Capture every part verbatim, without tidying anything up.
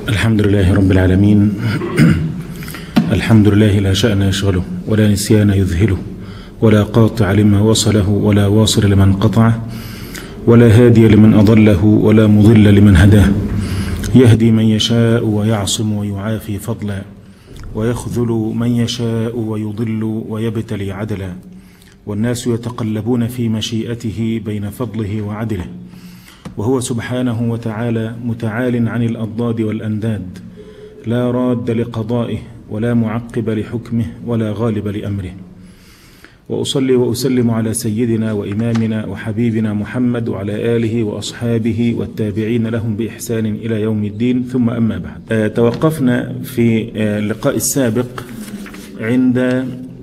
الحمد لله رب العالمين. الحمد لله لا شأن يشغله ولا نسيان يذهله ولا قاطع لما وصله ولا واصل لمن قطعه ولا هادي لمن أضله ولا مضل لمن هداه. يهدي من يشاء ويعصم ويعافي فضلا ويخذل من يشاء ويضل ويبتلي عدلا، والناس يتقلبون في مشيئته بين فضله وعدله، وهو سبحانه وتعالى متعال عن الأضداد والأنداد، لا راد لقضائه ولا معقب لحكمه ولا غالب لأمره. وأصلي وأسلم على سيدنا وإمامنا وحبيبنا محمد وعلى آله وأصحابه والتابعين لهم بإحسان إلى يوم الدين، ثم أما بعد. آه توقفنا في آه اللقاء السابق عند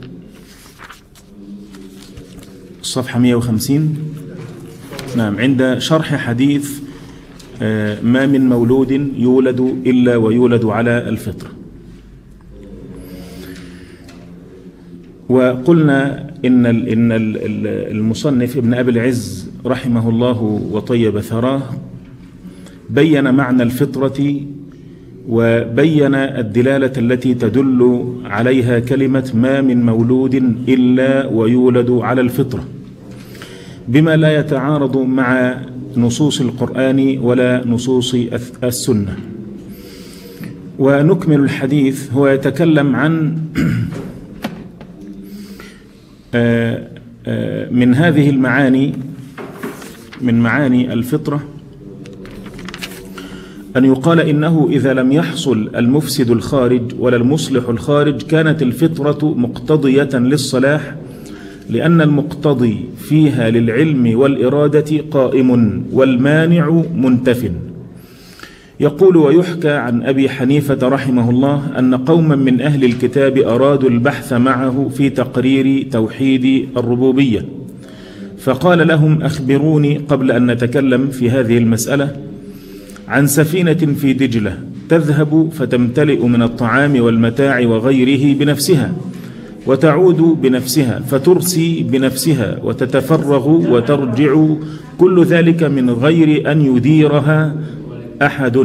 الصفحة مئة وخمسين، نعم، عند شرح حديث آه ما من مولود يولد إلا ويولد على الفطرة. وقلنا إن إن المصنف ابن أبي العز رحمه الله وطيب ثراه بين معنى الفطرة وبين الدلالة التي تدل عليها كلمة ما من مولود إلا ويولد على الفطرة، بما لا يتعارض مع نصوص القرآن ولا نصوص السنة. ونكمل الحديث. هو يتكلم عن من هذه المعاني، من معاني الفطرة، أن يقال إنه إذا لم يحصل المفسد الخارج ولا المصلح الخارج كانت الفطرة مقتضية للصلاح، لأن المقتضي فيها للعلم والإرادة قائم والمانع منتف. يقول: ويحكى عن أبي حنيفة رحمه الله أن قوما من أهل الكتاب أرادوا البحث معه في تقرير توحيد الربوبية، فقال لهم: أخبروني قبل أن نتكلم في هذه المسألة عن سفينة في دجلة تذهب فتمتلئ من الطعام والمتاع وغيره بنفسها، وتعود بنفسها، فترسي بنفسها، وتتفرغ وترجع، كل ذلك من غير أن يديرها أحد،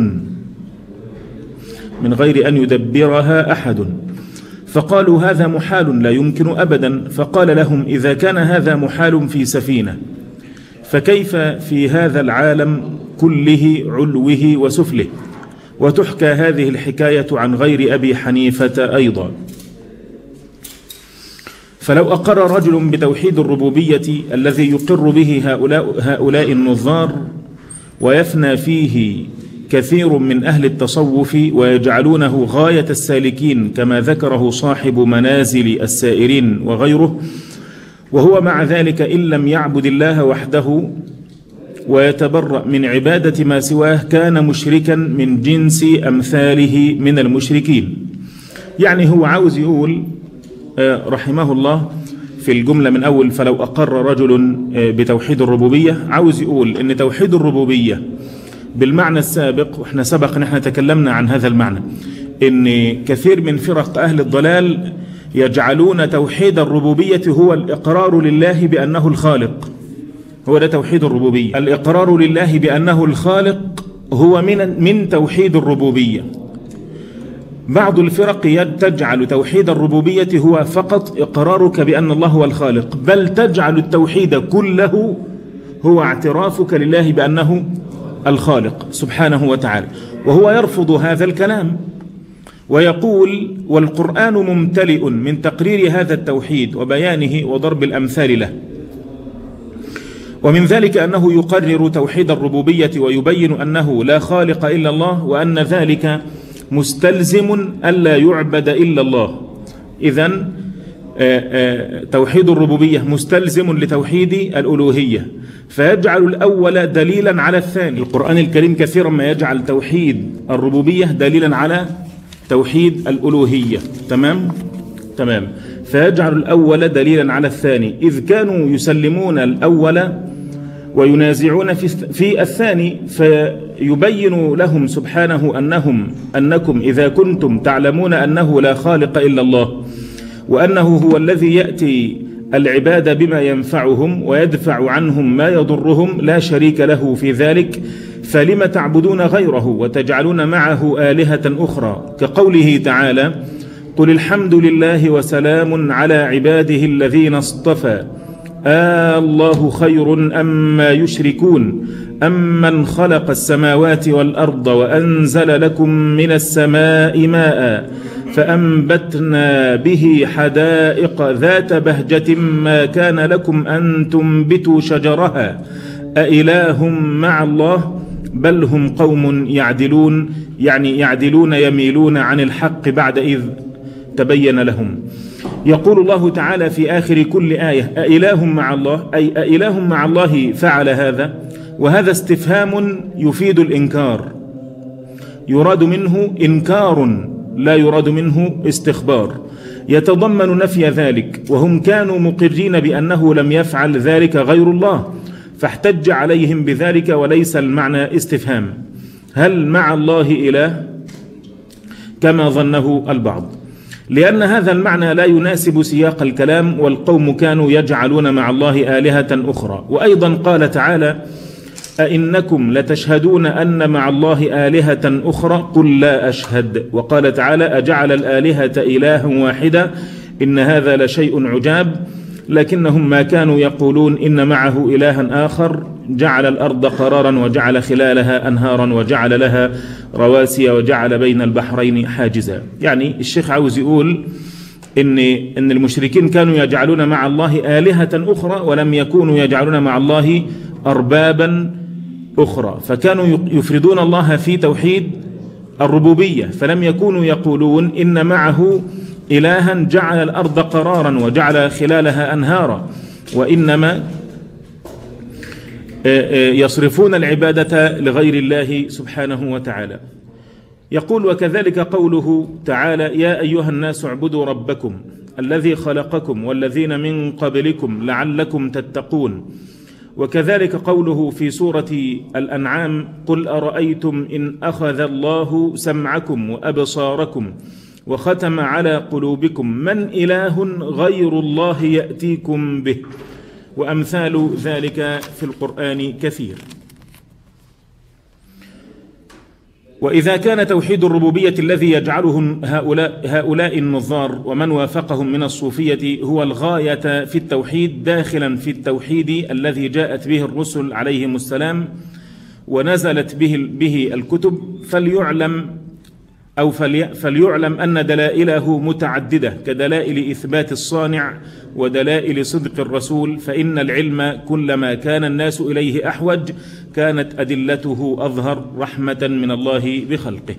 من غير أن يدبرها أحد. فقالوا: هذا محال لا يمكن أبدا. فقال لهم: إذا كان هذا محال في سفينة، فكيف في هذا العالم كله علوه وسفله؟ وتحكى هذه الحكاية عن غير أبي حنيفة أيضا. فلو أقر رجل بتوحيد الربوبية الذي يقر به هؤلاء, هؤلاء النظار ويفنى فيه كثير من أهل التصوف ويجعلونه غاية السالكين كما ذكره صاحب منازل السائرين وغيره، وهو مع ذلك إن لم يعبد الله وحده ويتبرأ من عبادة ما سواه كان مشركا من جنس أمثاله من المشركين. يعني هو عاوز يقول رحمه الله في الجملة من أول فلو أقر رجل بتوحيد الربوبية، عاوز يقول إن توحيد الربوبية بالمعنى السابق، وإحنا سبق إن إحنا تكلمنا عن هذا المعنى، إن كثير من فرق أهل الضلال يجعلون توحيد الربوبية هو الإقرار لله بأنه الخالق. هو ده توحيد الربوبية، الإقرار لله بأنه الخالق هو من من توحيد الربوبية. بعض الفرق تجعل توحيد الربوبية هو فقط إقرارك بأن الله هو الخالق، بل تجعل التوحيد كله هو اعترافك لله بأنه الخالق سبحانه وتعالى، وهو يرفض هذا الكلام ويقول: والقرآن ممتلئ من تقرير هذا التوحيد وبيانه وضرب الأمثال له. ومن ذلك أنه يقرر توحيد الربوبية ويبين أنه لا خالق إلا الله، وأن ذلك مستلزم ألا يعبد إلا الله. إذن توحيد الربوبية مستلزم لتوحيد الألوهية، فيجعل الأول دليلا على الثاني. القرآن الكريم كثيرا ما يجعل توحيد الربوبية دليلا على توحيد الألوهية. تمام؟ تمام. فيجعل الأول دليلا على الثاني، إذ كانوا يسلمون الأول وينازعون في الثاني، فيبين لهم سبحانه أنهم أنكم إذا كنتم تعلمون أنه لا خالق إلا الله، وأنه هو الذي يأتي العباد بما ينفعهم ويدفع عنهم ما يضرهم لا شريك له في ذلك، فلم تعبدون غيره وتجعلون معه آلهة أخرى، كقوله تعالى: قل الحمد لله وسلام على عباده الذين اصطفى آه الله خير أما يشركون أمن خلق السماوات والأرض وأنزل لكم من السماء ماء فأنبتنا به حدائق ذات بهجة ما كان لكم أن تنبتوا شجرها أإله مع الله بل هم قوم يعدلون، يعني يعدلون يميلون عن الحق بعد إذ تبين لهم. يقول الله تعالى في آخر كل آية: أإله مع الله، أي أإله مع الله فعل هذا، وهذا استفهام يفيد الإنكار، يراد منه إنكار لا يراد منه استخبار، يتضمن نفي ذلك، وهم كانوا مقرين بأنه لم يفعل ذلك غير الله، فاحتج عليهم بذلك، وليس المعنى استفهام. هل مع الله إله كما ظنه البعض؟ لأن هذا المعنى لا يناسب سياق الكلام، والقوم كانوا يجعلون مع الله آلهة أخرى. وأيضا قال تعالى: أئنكم لتشهدون أن مع الله آلهة أخرى قل لا أشهد. وقال تعالى: أجعل الآلهة إلها واحدا إن هذا لشيء عجاب. لكنهم ما كانوا يقولون إن معه إلها آخر جعل الأرض قرارا وجعل خلالها أنهارا وجعل لها رواسي وجعل بين البحرين حاجزا. يعني الشيخ عاوز يقول إن إن المشركين كانوا يجعلون مع الله آلهة أخرى ولم يكونوا يجعلون مع الله أربابا أخرى، فكانوا يفردون الله في توحيد الربوبية، فلم يكونوا يقولون إن معه إلها جعل الأرض قرارا وجعل خلالها أنهارا، وإنما يصرفون العبادة لغير الله سبحانه وتعالى. يقول: وكذلك قوله تعالى: يا أيها الناس اعبدوا ربكم الذي خلقكم والذين من قبلكم لعلكم تتقون. وكذلك قوله في سورة الأنعام: قل أرأيتم إن أخذ الله سمعكم وأبصاركم وختم على قلوبكم من إله غير الله يأتيكم به. وأمثال ذلك في القرآن كثير. وإذا كان توحيد الربوبية الذي يجعله هؤلاء, هؤلاء النظار ومن وافقهم من الصوفية هو الغاية في التوحيد، داخلا في التوحيد الذي جاءت به الرسل عليهم السلام ونزلت به, به الكتب، فليعلم أو فليعلم أن دلائله متعددة كدلائل إثبات الصانع ودلائل صدق الرسول، فإن العلم كلما كان الناس إليه أحوج كانت أدلته أظهر رحمة من الله بخلقه.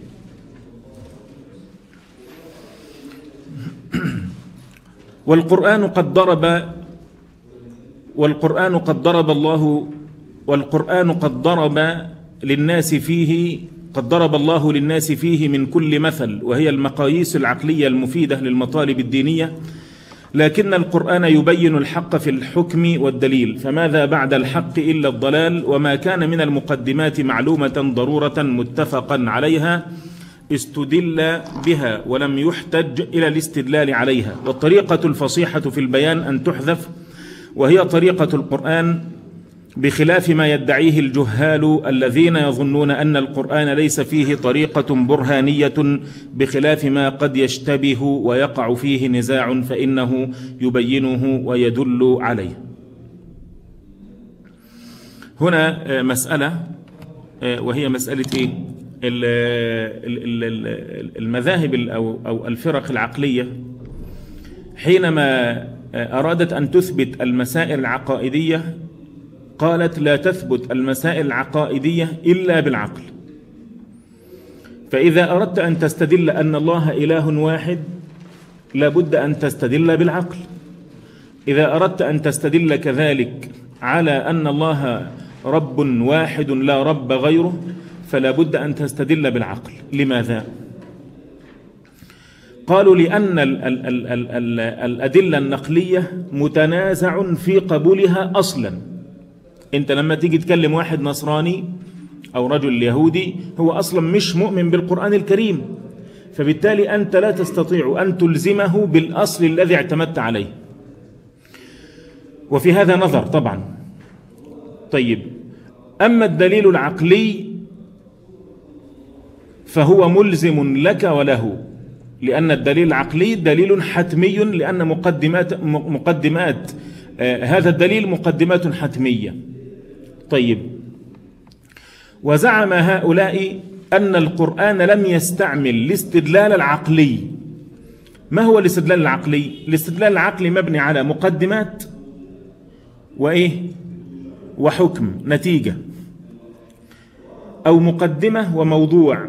والقرآن قد ضرب والقرآن قد ضرب الله والقرآن قد ضرب للناس فيه قد ضرب الله للناس فيه من كل مثل، وهي المقاييس العقلية المفيدة للمطالب الدينية، لكن القرآن يبين الحق في الحكم والدليل، فماذا بعد الحق إلا الضلال، وما كان من المقدمات معلومة ضرورة متفقا عليها استدل بها ولم يحتج إلى الاستدلال عليها. والطريقة الفصيحة في البيان أن تحذف، وهي طريقة القرآن، بخلاف ما يدعيه الجهال الذين يظنون أن القرآن ليس فيه طريقة برهانية، بخلاف ما قد يشتبه ويقع فيه نزاع فإنه يبينه ويدل عليه. هنا مسألة، وهي مسألة إيه؟ المذاهب أو الفرق العقلية حينما أرادت أن تثبت المسائل العقائدية قالت لا تثبت المسائل العقائدية إلا بالعقل. فإذا أردت أن تستدل أن الله إله واحد لابد أن تستدل بالعقل. إذا أردت أن تستدل كذلك على أن الله رب واحد لا رب غيره فلا بد أن تستدل بالعقل. لماذا؟ قالوا لأن ال ال ال ال ال الأدلة النقلية متنازع في قبولها أصلا. أنت لما تيجي تكلم واحد نصراني أو رجل يهودي هو أصلا مش مؤمن بالقرآن الكريم، فبالتالي أنت لا تستطيع أن تلزمه بالأصل الذي اعتمدت عليه. وفي هذا نظر طبعا. طيب، أما الدليل العقلي فهو ملزم لك وله، لأن الدليل العقلي دليل حتمي، لأن مقدمات مقدمات آه هذا الدليل مقدمات حتمية. طيب، وزعم هؤلاء أن القرآن لم يستعمل الاستدلال العقلي. ما هو الاستدلال العقلي؟ الاستدلال العقلي مبني على مقدمات وإيه وحكم نتيجة، أو مقدمة وموضوع.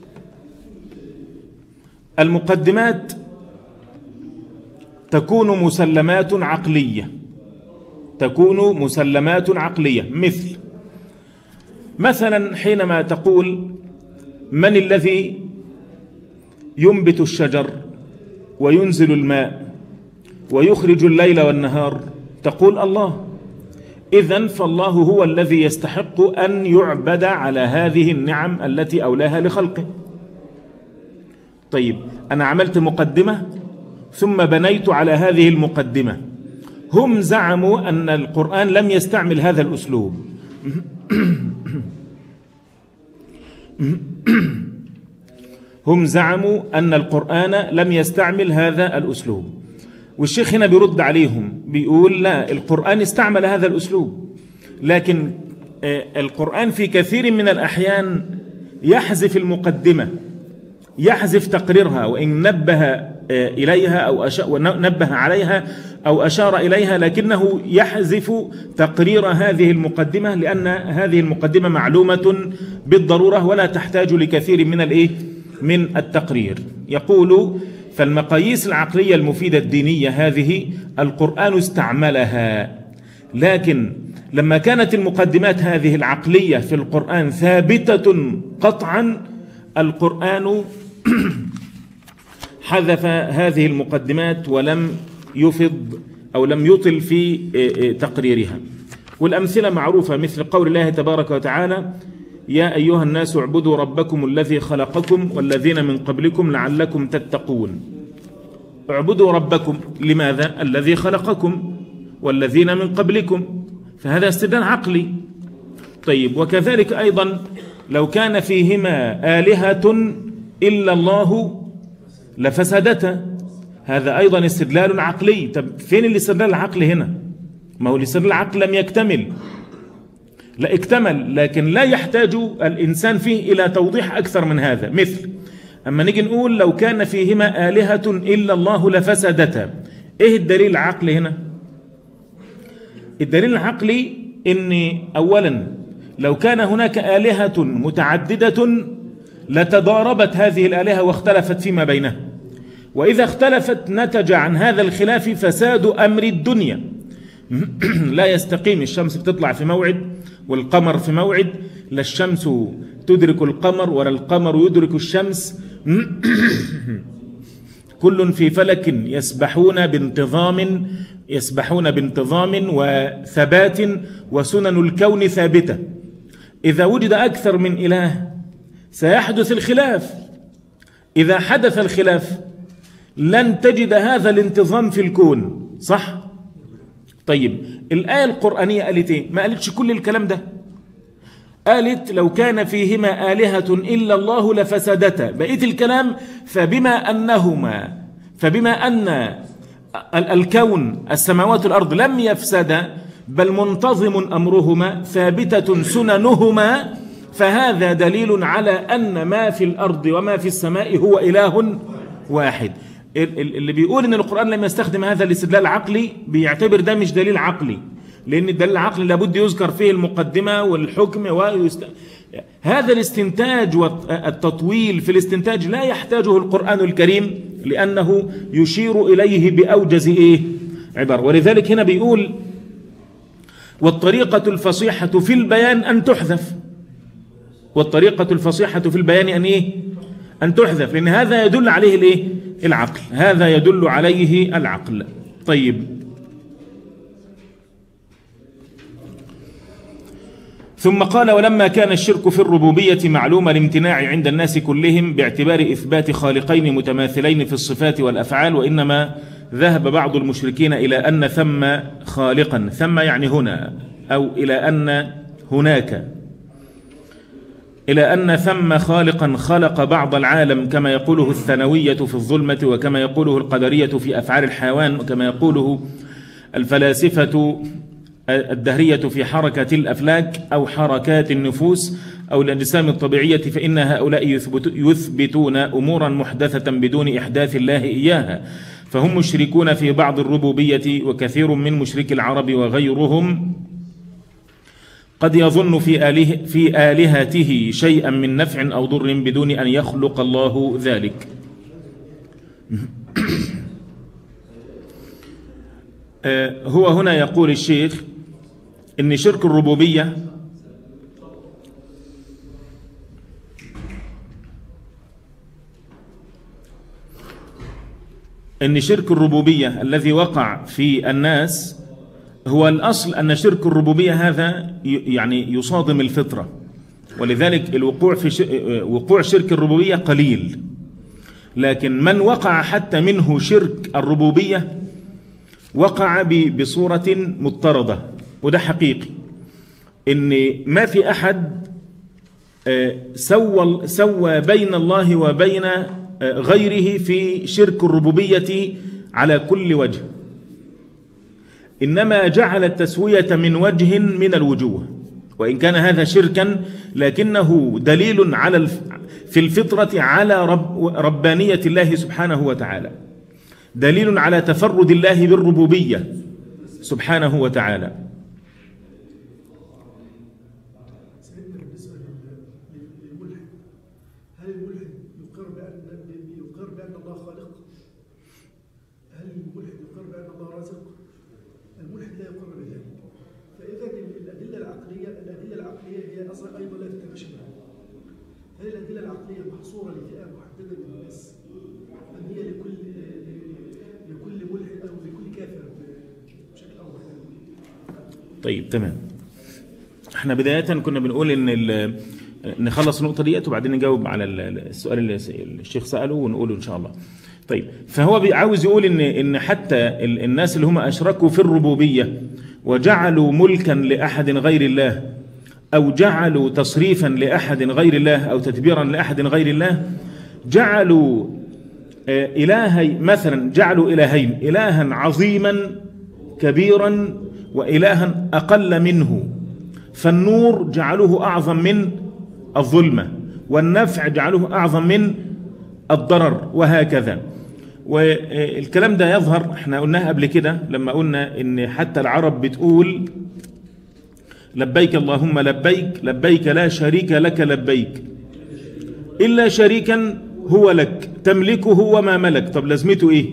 المقدمات تكون مسلمات عقلية، تكون مسلمات عقلية، مثل مثلا حينما تقول من الذي ينبت الشجر وينزل الماء ويخرج الليل والنهار؟ تقول الله. إذن فالله هو الذي يستحق أن يعبد على هذه النعم التي أولاها لخلقه. طيب، أنا عملت مقدمة ثم بنيت على هذه المقدمة. هم زعموا أن القرآن لم يستعمل هذا الأسلوب. هم زعموا أن القرآن لم يستعمل هذا الأسلوب، والشيخ هنا بيرد عليهم بيقول لا، القرآن استعمل هذا الأسلوب، لكن القرآن في كثير من الأحيان يحذف المقدمة، يحذف تقريرها، وإن نبه إليها أو نبه عليها أو أشار إليها، لكنه يحذف تقرير هذه المقدمة، لأن هذه المقدمة معلومة بالضرورة ولا تحتاج لكثير من الإيه من التقرير. يقول فالمقاييس العقلية المفيدة الدينية هذه القرآن استعملها، لكن لما كانت المقدمات هذه العقلية في القرآن ثابتة قطعا، القرآن حذف هذه المقدمات ولم يفض أو لم يطل في تقريرها. والأمثلة معروفة، مثل قول الله تبارك وتعالى يا أيها الناس اعبدوا ربكم الذي خلقكم والذين من قبلكم لعلكم تتقون. اعبدوا ربكم، لماذا؟ الذي خلقكم والذين من قبلكم، فهذا استدلال عقلي. طيب، وكذلك أيضا لو كان فيهما آلهة إلا الله لفسدتا، هذا أيضا استدلال عقلي. طب فين الاستدلال العقلي هنا؟ ما هو الاستدلال العقلي لم يكتمل، لا اكتمل، لكن لا يحتاج الإنسان فيه إلى توضيح أكثر من هذا. مثل أما نيجي نقول لو كان فيهما آلهة إلا الله لفسدتا، إيه الدليل العقلي هنا؟ الدليل العقلي إن أولا لو كان هناك آلهة متعددة لتضاربت هذه الآلهة واختلفت فيما بينها، وإذا اختلفت نتج عن هذا الخلاف فساد أمر الدنيا. لا يستقيم، الشمس بتطلع في موعد والقمر في موعد، لا الشمس تدرك القمر ولا القمر يدرك الشمس، كل في فلك يسبحون بانتظام يسبحون بانتظام وثبات، وسنن الكون ثابتة. إذا وجد أكثر من إله سيحدث الخلاف، إذا حدث الخلاف لن تجد هذا الانتظام في الكون، صح؟ طيب، الآية القرآنية قالت إيه؟ ما قالتش كل الكلام ده، قالت لو كان فيهما آلهة إلا الله لفسدتا. بقيت الكلام فبما أنهما فبما أن الكون السماوات والأرض لم يفسدا بل منتظم أمرهما ثابتة سننهما، فهذا دليل على أن ما في الأرض وما في السماء هو إله واحد. اللي بيقول ان القرآن لم يستخدم هذا الاستدلال العقلي بيعتبر ده مش دليل عقلي، لان الدليل العقلي لابد يذكر فيه المقدمة والحكم ويست... هذا الاستنتاج والتطويل في الاستنتاج لا يحتاجه القرآن الكريم، لأنه يشير إليه بأوجز إيه عبارة. ولذلك هنا بيقول والطريقة الفصيحة في البيان أن تحذف، والطريقة الفصيحة في البيان أن إيه أن تحذف، لأن هذا يدل عليه الإيه العقل، هذا يدل عليه العقل. طيب، ثم قال ولما كان الشرك في الربوبية معلوم الامتناع عند الناس كلهم باعتبار إثبات خالقين متماثلين في الصفات والأفعال، وإنما ذهب بعض المشركين إلى أن ثم خالقا، ثم يعني هنا، أو إلى أن هناك إلى أن ثم خالقا خلق بعض العالم كما يقوله الثانوية في الظلمة، وكما يقوله القدرية في أفعال الحيوان، وكما يقوله الفلاسفة الدهرية في حركة الأفلاك أو حركات النفوس أو الأجسام الطبيعية، فإن هؤلاء يثبت يثبتون أمورا محدثة بدون إحداث الله إياها، فهم مشركون في بعض الربوبية. وكثير من مشرك العرب وغيرهم قد يظن في آله في آلهته شيئا من نفع أو ضر بدون أن يخلق الله ذلك. هو هنا يقول الشيخ إن شرك الربوبية إن شرك الربوبية الذي وقع في الناس هو الأصل أن شرك الربوبية هذا يعني يصادم الفطرة، ولذلك الوقوع في وقوع شرك الربوبية قليل، لكن من وقع حتى منه شرك الربوبية وقع بصورة مضطردة، وده حقيقي إن ما في أحد سوى سوى بين الله وبين غيره في شرك الربوبية على كل وجه، إنما جعل التسوية من وجه من الوجوه، وإن كان هذا شركا لكنه دليل على في الفطرة على رب ربانية الله سبحانه وتعالى، دليل على تفرد الله بالربوبية سبحانه وتعالى. هل الملحد يقر بأن يقر بأن الله خالق؟ هل الملحد يقر بأن الله رازق؟ الملحد لا يقر بذلك. فإذا الأدلة العقلية الأدلة العقلية هي أصلا أيضا لا تتماشى معها. هل الأدلة العقلية محصورة لفئة محددة من الناس أم هي لكل لكل ملحد أو لكل كافر بشكل أوضح؟ طيب تمام. احنا بداية كنا بنقول ان نخلص النقطة ديت وبعدين نجاوب على السؤال اللي الشيخ سأله ونقوله إن شاء الله. طيب، فهو عاوز يقول إن إن حتى الناس اللي هم أشركوا في الربوبية وجعلوا ملكا لأحد غير الله، أو جعلوا تصريفا لأحد غير الله، أو تدبيرا لأحد غير الله، جعلوا إلهي مثلا جعلوا إلهين، إلها عظيما كبيرا وإلها أقل منه، فالنور جعلوه أعظم من الظلمة، والنفع جعلوه أعظم من الضرر، وهكذا. والكلام ده يظهر، احنا قلناها قبل كده لما قلنا ان حتى العرب بتقول لبيك اللهم لبيك، لبيك لا شريك لك لبيك إلا شريكا هو لك تملكه وما ملك. طب لازمته ايه؟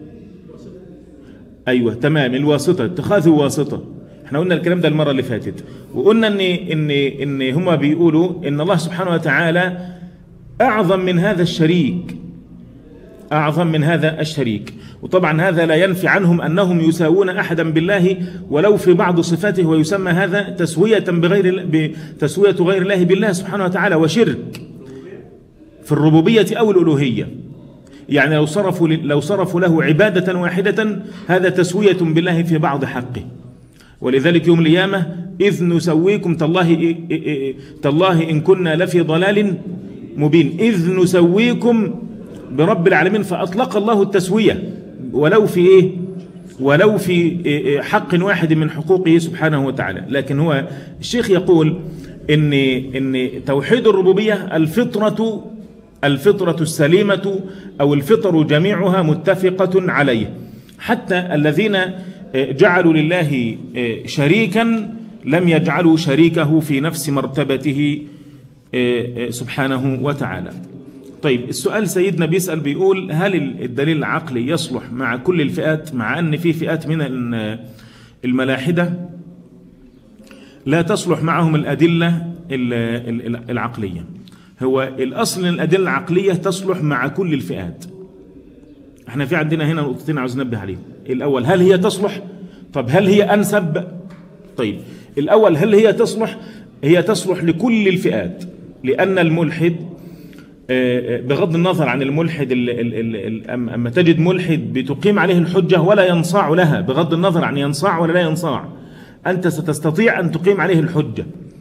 ايوه تمام، الواسطة، اتخاذ واسطة. احنا قلنا الكلام ده المرة اللي فاتت، وقلنا ان ان ان هما بيقولوا ان الله سبحانه وتعالى اعظم من هذا الشريك، اعظم من هذا الشريك. وطبعا هذا لا ينفي عنهم انهم يساوون احدا بالله ولو في بعض صفاته، ويسمى هذا تسوية بغير بتسوية غير الله بالله سبحانه وتعالى، وشرك في الربوبية او الالوهية. يعني لو صرفوا لو صرفوا له عبادة واحدة هذا تسوية بالله في بعض حقه. ولذلك يوم القيامة إذ نسويكم تالله تالله إن كنا لفي ضلال مبين، إذ نسويكم برب العالمين، فأطلق الله التسوية ولو في إيه؟ ولو في حق واحد من حقوقه سبحانه وتعالى. لكن هو الشيخ يقول إن إن توحيد الربوبية الفطرة الفطرة السليمة أو الفطر جميعها متفقة عليه، حتى الذين جعلوا لله شريكا لم يجعلوا شريكه في نفس مرتبته سبحانه وتعالى. طيب، السؤال سيدنا بيسأل بيقول هل الدليل العقلي يصلح مع كل الفئات، مع أن في فئات من الملاحدة لا تصلح معهم الأدلة العقلية؟ هو الأصل أن الأدلة العقلية تصلح مع كل الفئات. احنا في عندنا هنا نقطتين عاوز ننبه عليهم. الأول، هل هي تصلح؟ طب هل هي أنسب؟ طيب، الأول هل هي تصلح؟ هي تصلح لكل الفئات، لأن الملحد بغض النظر عن الملحد، أما تجد ملحد بتقيم عليه الحجة ولا ينصاع لها، بغض النظر عن ينصاع ولا لا ينصاع، أنت ستستطيع أن تقيم عليه الحجة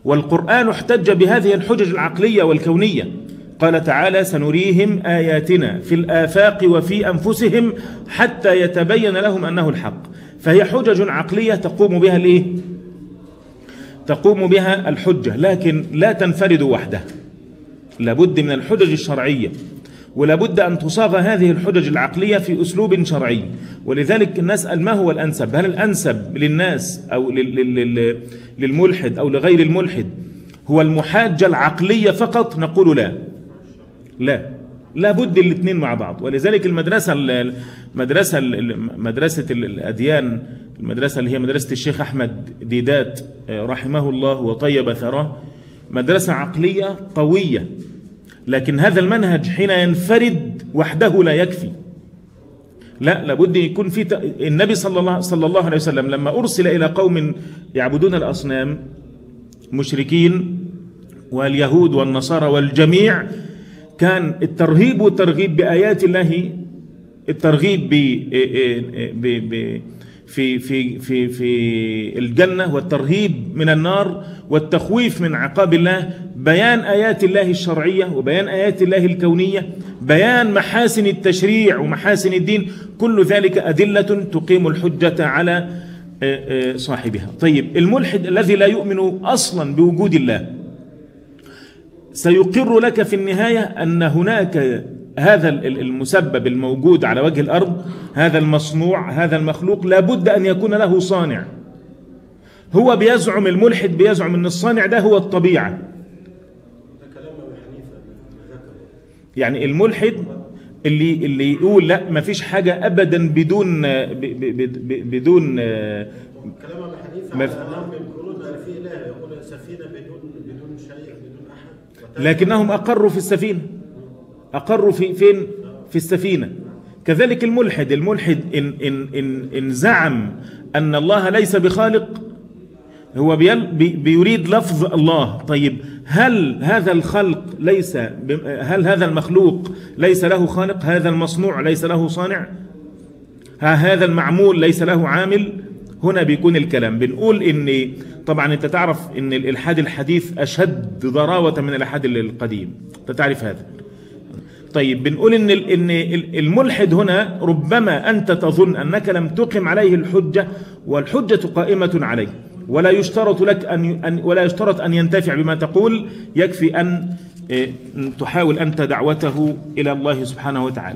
والقرآن احتج بهذه الحجج العقلية والكونية. قال تعالى: سنريهم آياتنا في الآفاق وفي أنفسهم حتى يتبين لهم أنه الحق. فهي حجج عقلية تقوم بها الإيه؟ تقوم بها الحجة، لكن لا تنفرد وحدها، لابد من الحجج الشرعية، ولابد أن تصاغ هذه الحجج العقلية في أسلوب شرعي. ولذلك نسأل: ما هو الأنسب؟ هل الأنسب للناس أو للملحد أو لغير الملحد هو المحاجة العقلية فقط؟ نقول لا، لا، لابد الاثنين مع بعض. ولذلك المدرسة المدرسة مدرسة الأديان، المدرسة اللي هي مدرسة الشيخ أحمد ديدات رحمه الله وطيب ثراه، مدرسة عقلية قوية، لكن هذا المنهج حين ينفرد وحده لا يكفي، لا، لابد يكون في ت... النبي صلى الله صلى الله عليه وسلم لما أرسل إلى قوم يعبدون الأصنام مشركين واليهود والنصارى والجميع، كان الترهيب والترغيب بآيات الله، الترغيب ب... ب... ب... في في في في الجنة، والترهيب من النار، والتخويف من عقاب الله، بيان آيات الله الشرعية وبيان آيات الله الكونية، بيان محاسن التشريع ومحاسن الدين، كل ذلك أدلة تقيم الحجة على صاحبها. طيب، الملحد الذي لا يؤمن أصلا بوجود الله سيقر لك في النهاية أن هناك هذا المسبب الموجود على وجه الأرض، هذا المصنوع، هذا المخلوق، لابد أن يكون له صانع. هو بيزعم، الملحد بيزعم أن الصانع ده هو الطبيعة. يعني الملحد اللي اللي يقول لا، ما فيش حاجة أبدا بدون بدون كلام ابي حنيفه انهم يقولون في اله، يقول سفينه بدون بدون شيء بدون احد، لكنهم أقروا في السفينة، أقروا في فين؟ في السفينة. كذلك الملحد، الملحد إن, إن, إن, إن زعم أن الله ليس بخالق، هو بيريد لفظ الله. طيب، هل هذا الخلق ليس، هل هذا المخلوق ليس له خالق؟ هذا المصنوع ليس له صانع؟ هذا المعمول ليس له عامل؟ هنا بيكون الكلام. بنقول إن طبعا أنت تعرف إن الإلحاد الحديث أشد ضراوة من الإلحاد القديم، أنت تعرف هذا. طيب، بنقول إن إن الملحد هنا ربما أنت تظن أنك لم تقم عليه الحجة، والحجة قائمة عليه، ولا يشترط لك أن ولا يشترط أن ينتفع بما تقول، يكفي أن تحاول أنت دعوته إلى الله سبحانه وتعالى.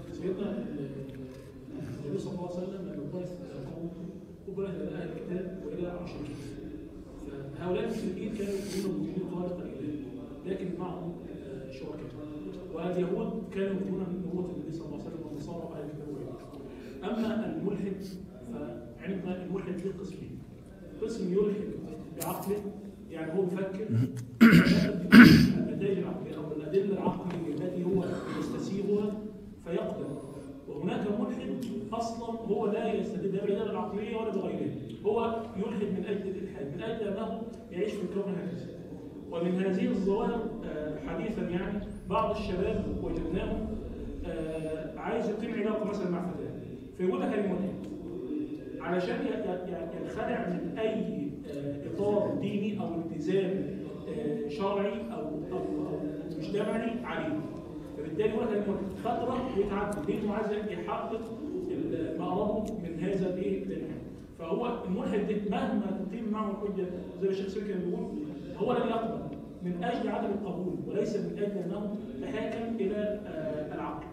هؤلاء المشركين كانوا يؤمنون بوجود خالق الاله، لكن معهم شركاء، واليهود كانوا يؤمنون بنبوة النبي صلى الله عليه وسلم، والنصارى اهل الكتاب. اما الملحد فعندنا الملحد له قسمين: قسم يلحد بعقله، يعني هو مفكر النتائج العقليه او الادله العقليه التي هو يستسيغها فيقبل، وهناك ملحد اصلا هو لا يستدل بالادله العقليه ولا بغيرها، هو يلحد من اجل الالحاد، من اجل انه يعيش في الكون هكذا. ومن هذه الظواهر حديثا يعني بعض الشباب وجدناهم عايز يقيم علاقه مثلا مع فتاه، فيقول لك انا ملحد علشان ينخلع من اي اطار ديني او التزام شرعي او او او مجتمعي عليه، فبالتالي يقول لك انا ملحد فتره ويتعدى لانه عايز يحقق مقامه من هذا الايه الالحاد. فهو الملحد مهما تقيم معه الحجه زي ما الشيخ سويكا بيقول، هو لن يقبل من اجل عدم القبول وليس من اجل انه تحاكم الى العقل.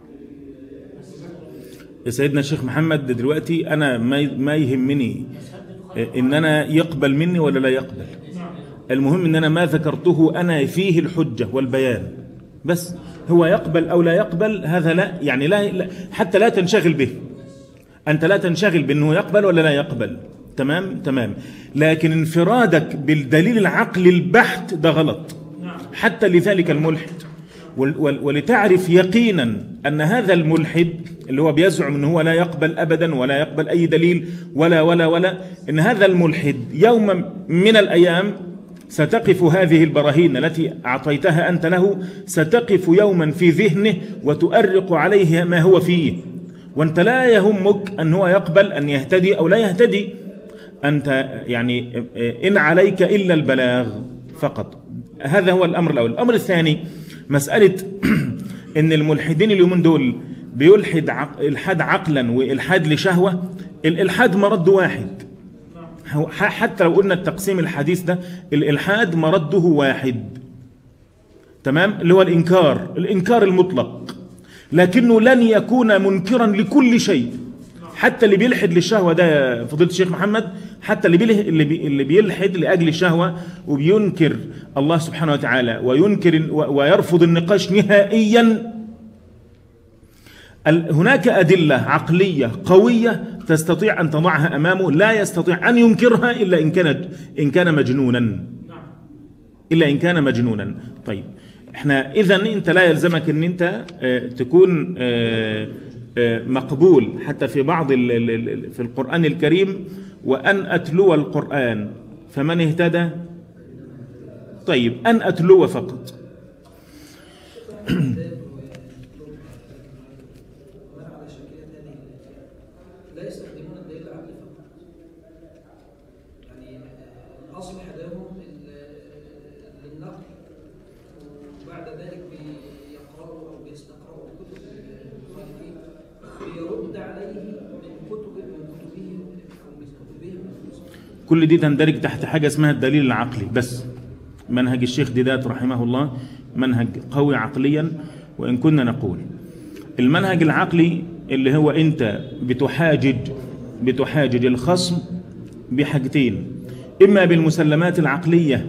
يا سيدنا الشيخ محمد، دلوقتي انا ما يهمني ان انا يقبل مني ولا لا يقبل، المهم ان انا ما ذكرته انا فيه الحجه والبيان بس. هو يقبل او لا يقبل هذا لا يعني لا حتى لا تنشغل به، أنت لا تنشغل بأنه يقبل ولا لا يقبل، تمام تمام، لكن انفرادك بالدليل العقلي البحت ده غلط حتى لذلك الملحد. ولتعرف يقينا أن هذا الملحد اللي هو بيزعم أنه هو لا يقبل أبدا ولا يقبل أي دليل ولا ولا ولا إن هذا الملحد يوما من الأيام ستقف هذه البراهين التي أعطيتها أنت له، ستقف يوما في ذهنه وتؤرق عليه ما هو فيه، وانت لا يهمك أن هو يقبل أن يهتدي أو لا يهتدي، أنت يعني إن عليك إلا البلاغ، فقط. هذا هو الأمر الأول. الأمر الثاني مسألة إن الملحدين اليومين دول بيلحد عق... الحاد عقلا والحاد لشهوة. الإلحاد مرد واحد، حتى لو قلنا التقسيم الحديث ده الإلحاد مرده واحد، تمام، اللي هو الإنكار، الإنكار المطلق، لكنه لن يكون منكرا لكل شيء. حتى اللي بيلحد للشهوة ده فضيلة الشيخ محمد، حتى اللي بيلحد, اللي بيلحد لأجل الشهوة وبينكر الله سبحانه وتعالى وينكر ويرفض النقاش نهائيا، هناك أدلة عقلية قوية تستطيع أن تضعها أمامه، لا يستطيع أن ينكرها إلا إن كان إن كان مجنونا، إلا إن كان مجنونا. طيب احنا إذن أنت لا يلزمك أن أنت تكون مقبول حتى في بعض في القرآن الكريم، وأن أتلو القرآن فمن اهتدى. طيب أن أتلو فقط. لا يستخدمون الدليل العقلي فقط، يعني الاصل حداهم للنقل، وبعد ذلك بيقرأوا او بيستقرأوا كتب المخالفين بيرد عليه من كتب من كتبهم او من كتبهم. كل دي تندرج تحت حاجه اسمها الدليل العقلي بس. منهج الشيخ ديدات رحمه الله منهج قوي عقليا، وان كنا نقول المنهج العقلي اللي هو انت بتحاجج بتحاجج الخصم بحاجتين، اما بالمسلمات العقليه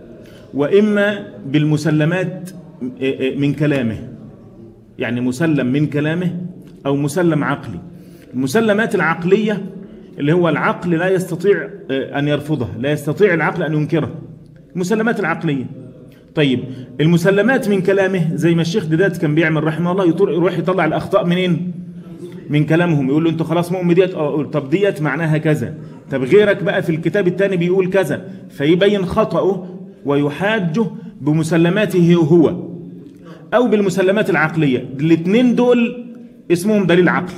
واما بالمسلمات من كلامه، يعني مسلم من كلامه او مسلم عقلي. المسلمات العقليه اللي هو العقل لا يستطيع ان يرفضها، لا يستطيع العقل ان ينكرها، المسلمات العقليه. طيب المسلمات من كلامه زي ما الشيخ ديدات كان بيعمل رحمه الله، يروح يطلع الاخطاء منين؟ من كلامهم. يقول له انتوا خلاص مؤمن ديت، اه طب ديت معناها كذا، طب غيرك بقى في الكتاب الثاني بيقول كذا، فيبين خطأه ويحاجه بمسلماته هو او بالمسلمات العقليه. الاثنين دول اسمهم دليل عقلي.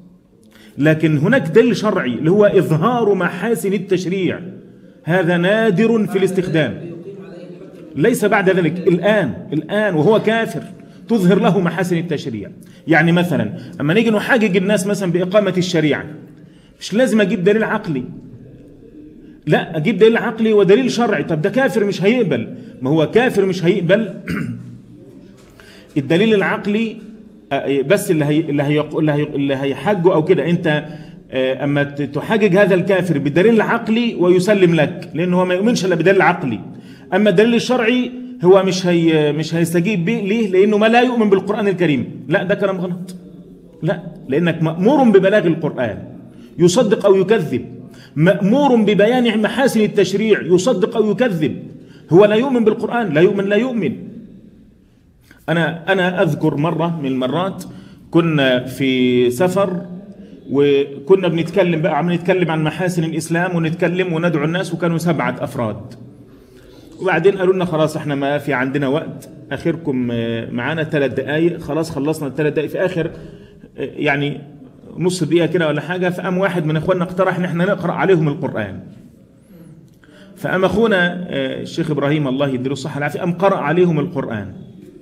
لكن هناك دليل شرعي اللي هو اظهار محاسن التشريع، هذا نادر في الاستخدام، ليس بعد ذلك. الآن الآن وهو كافر تظهر له محاسن التشريع. يعني مثلا اما نيجي نحاجج الناس مثلا بإقامة الشريعة، مش لازم اجيب دليل عقلي، لا اجيب دليل عقلي ودليل شرعي. طب ده كافر مش هيقبل، ما هو كافر مش هيقبل الدليل العقلي بس اللي هي اللي هي اللي هيحاجه او كده. انت اما تحاجج هذا الكافر بالدليل العقلي ويسلم لك، لانه هو ما يؤمنش الا بدليل عقلي. اما الدليل الشرعي هو مش هي مش هيستجيب به، ليه؟ لانه ما لا يؤمن بالقرآن الكريم. لا ده كلام غلط، لا، لانك مأمور ببلاغ القرآن يصدق او يكذب، مأمور ببيان محاسن التشريع يصدق او يكذب. هو لا يؤمن بالقرآن، لا يؤمن لا يؤمن. انا انا اذكر مرة من المرات كنا في سفر وكنا بنتكلم بقى عم نتكلم عن محاسن الاسلام ونتكلم وندعو الناس، وكانوا سبعة افراد. وبعدين قالوا لنا خلاص احنا ما في عندنا وقت، اخركم معانا ثلاث دقائق. خلاص خلصنا الثلاث دقائق، في اخر يعني نص دقيقه كده ولا حاجه، فقام واحد من اخواننا اقترح ان احنا نقرا عليهم القران. فقام اخونا الشيخ ابراهيم الله يديله الصحه والعافيه قام قرأ عليهم القران.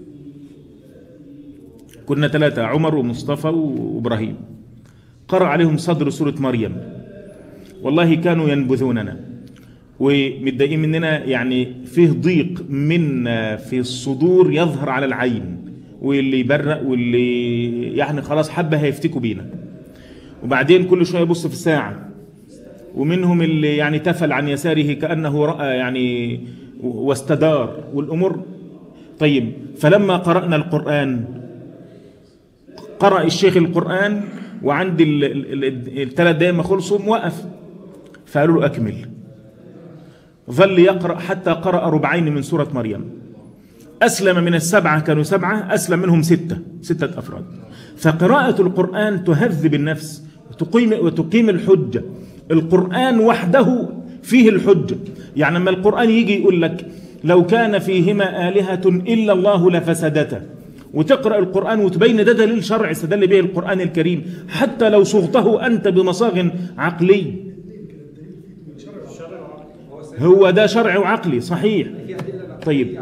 كنا ثلاثه، عمر ومصطفى وابراهيم، قرأ عليهم صدر سوره مريم. والله كانوا ينبذوننا ومتضايقين مننا، يعني فيه ضيق منا في الصدور يظهر على العين، واللي يبرق واللي يعني خلاص حبه هيفتكوا بينا. وبعدين كل شويه يبص في الساعه، ومنهم اللي يعني تفل عن يساره كأنه رأى يعني واستدار والامور. طيب فلما قرأنا القرآن، قرأ الشيخ القرآن وعند الثلاث دقايق ما خلصوا موقف، فقالوا له اكمل. ظل يقرأ حتى قرأ ربعين من سورة مريم. أسلم من السبعة، كانوا سبعة، أسلم منهم ستة ستة أفراد. فقراءة القرآن تهذب النفس وتقيم, وتقيم الحجة. القرآن وحده فيه الحجة. يعني لما القرآن يجي يقول لك لو كان فيهما آلهة إلا الله لفسدتا، وتقرأ القرآن وتبين ده دليل شرعي استدل به القرآن الكريم، حتى لو صغته أنت بمصاغ عقلي، هو ده شرع وعقلي صحيح. في أدلة طيب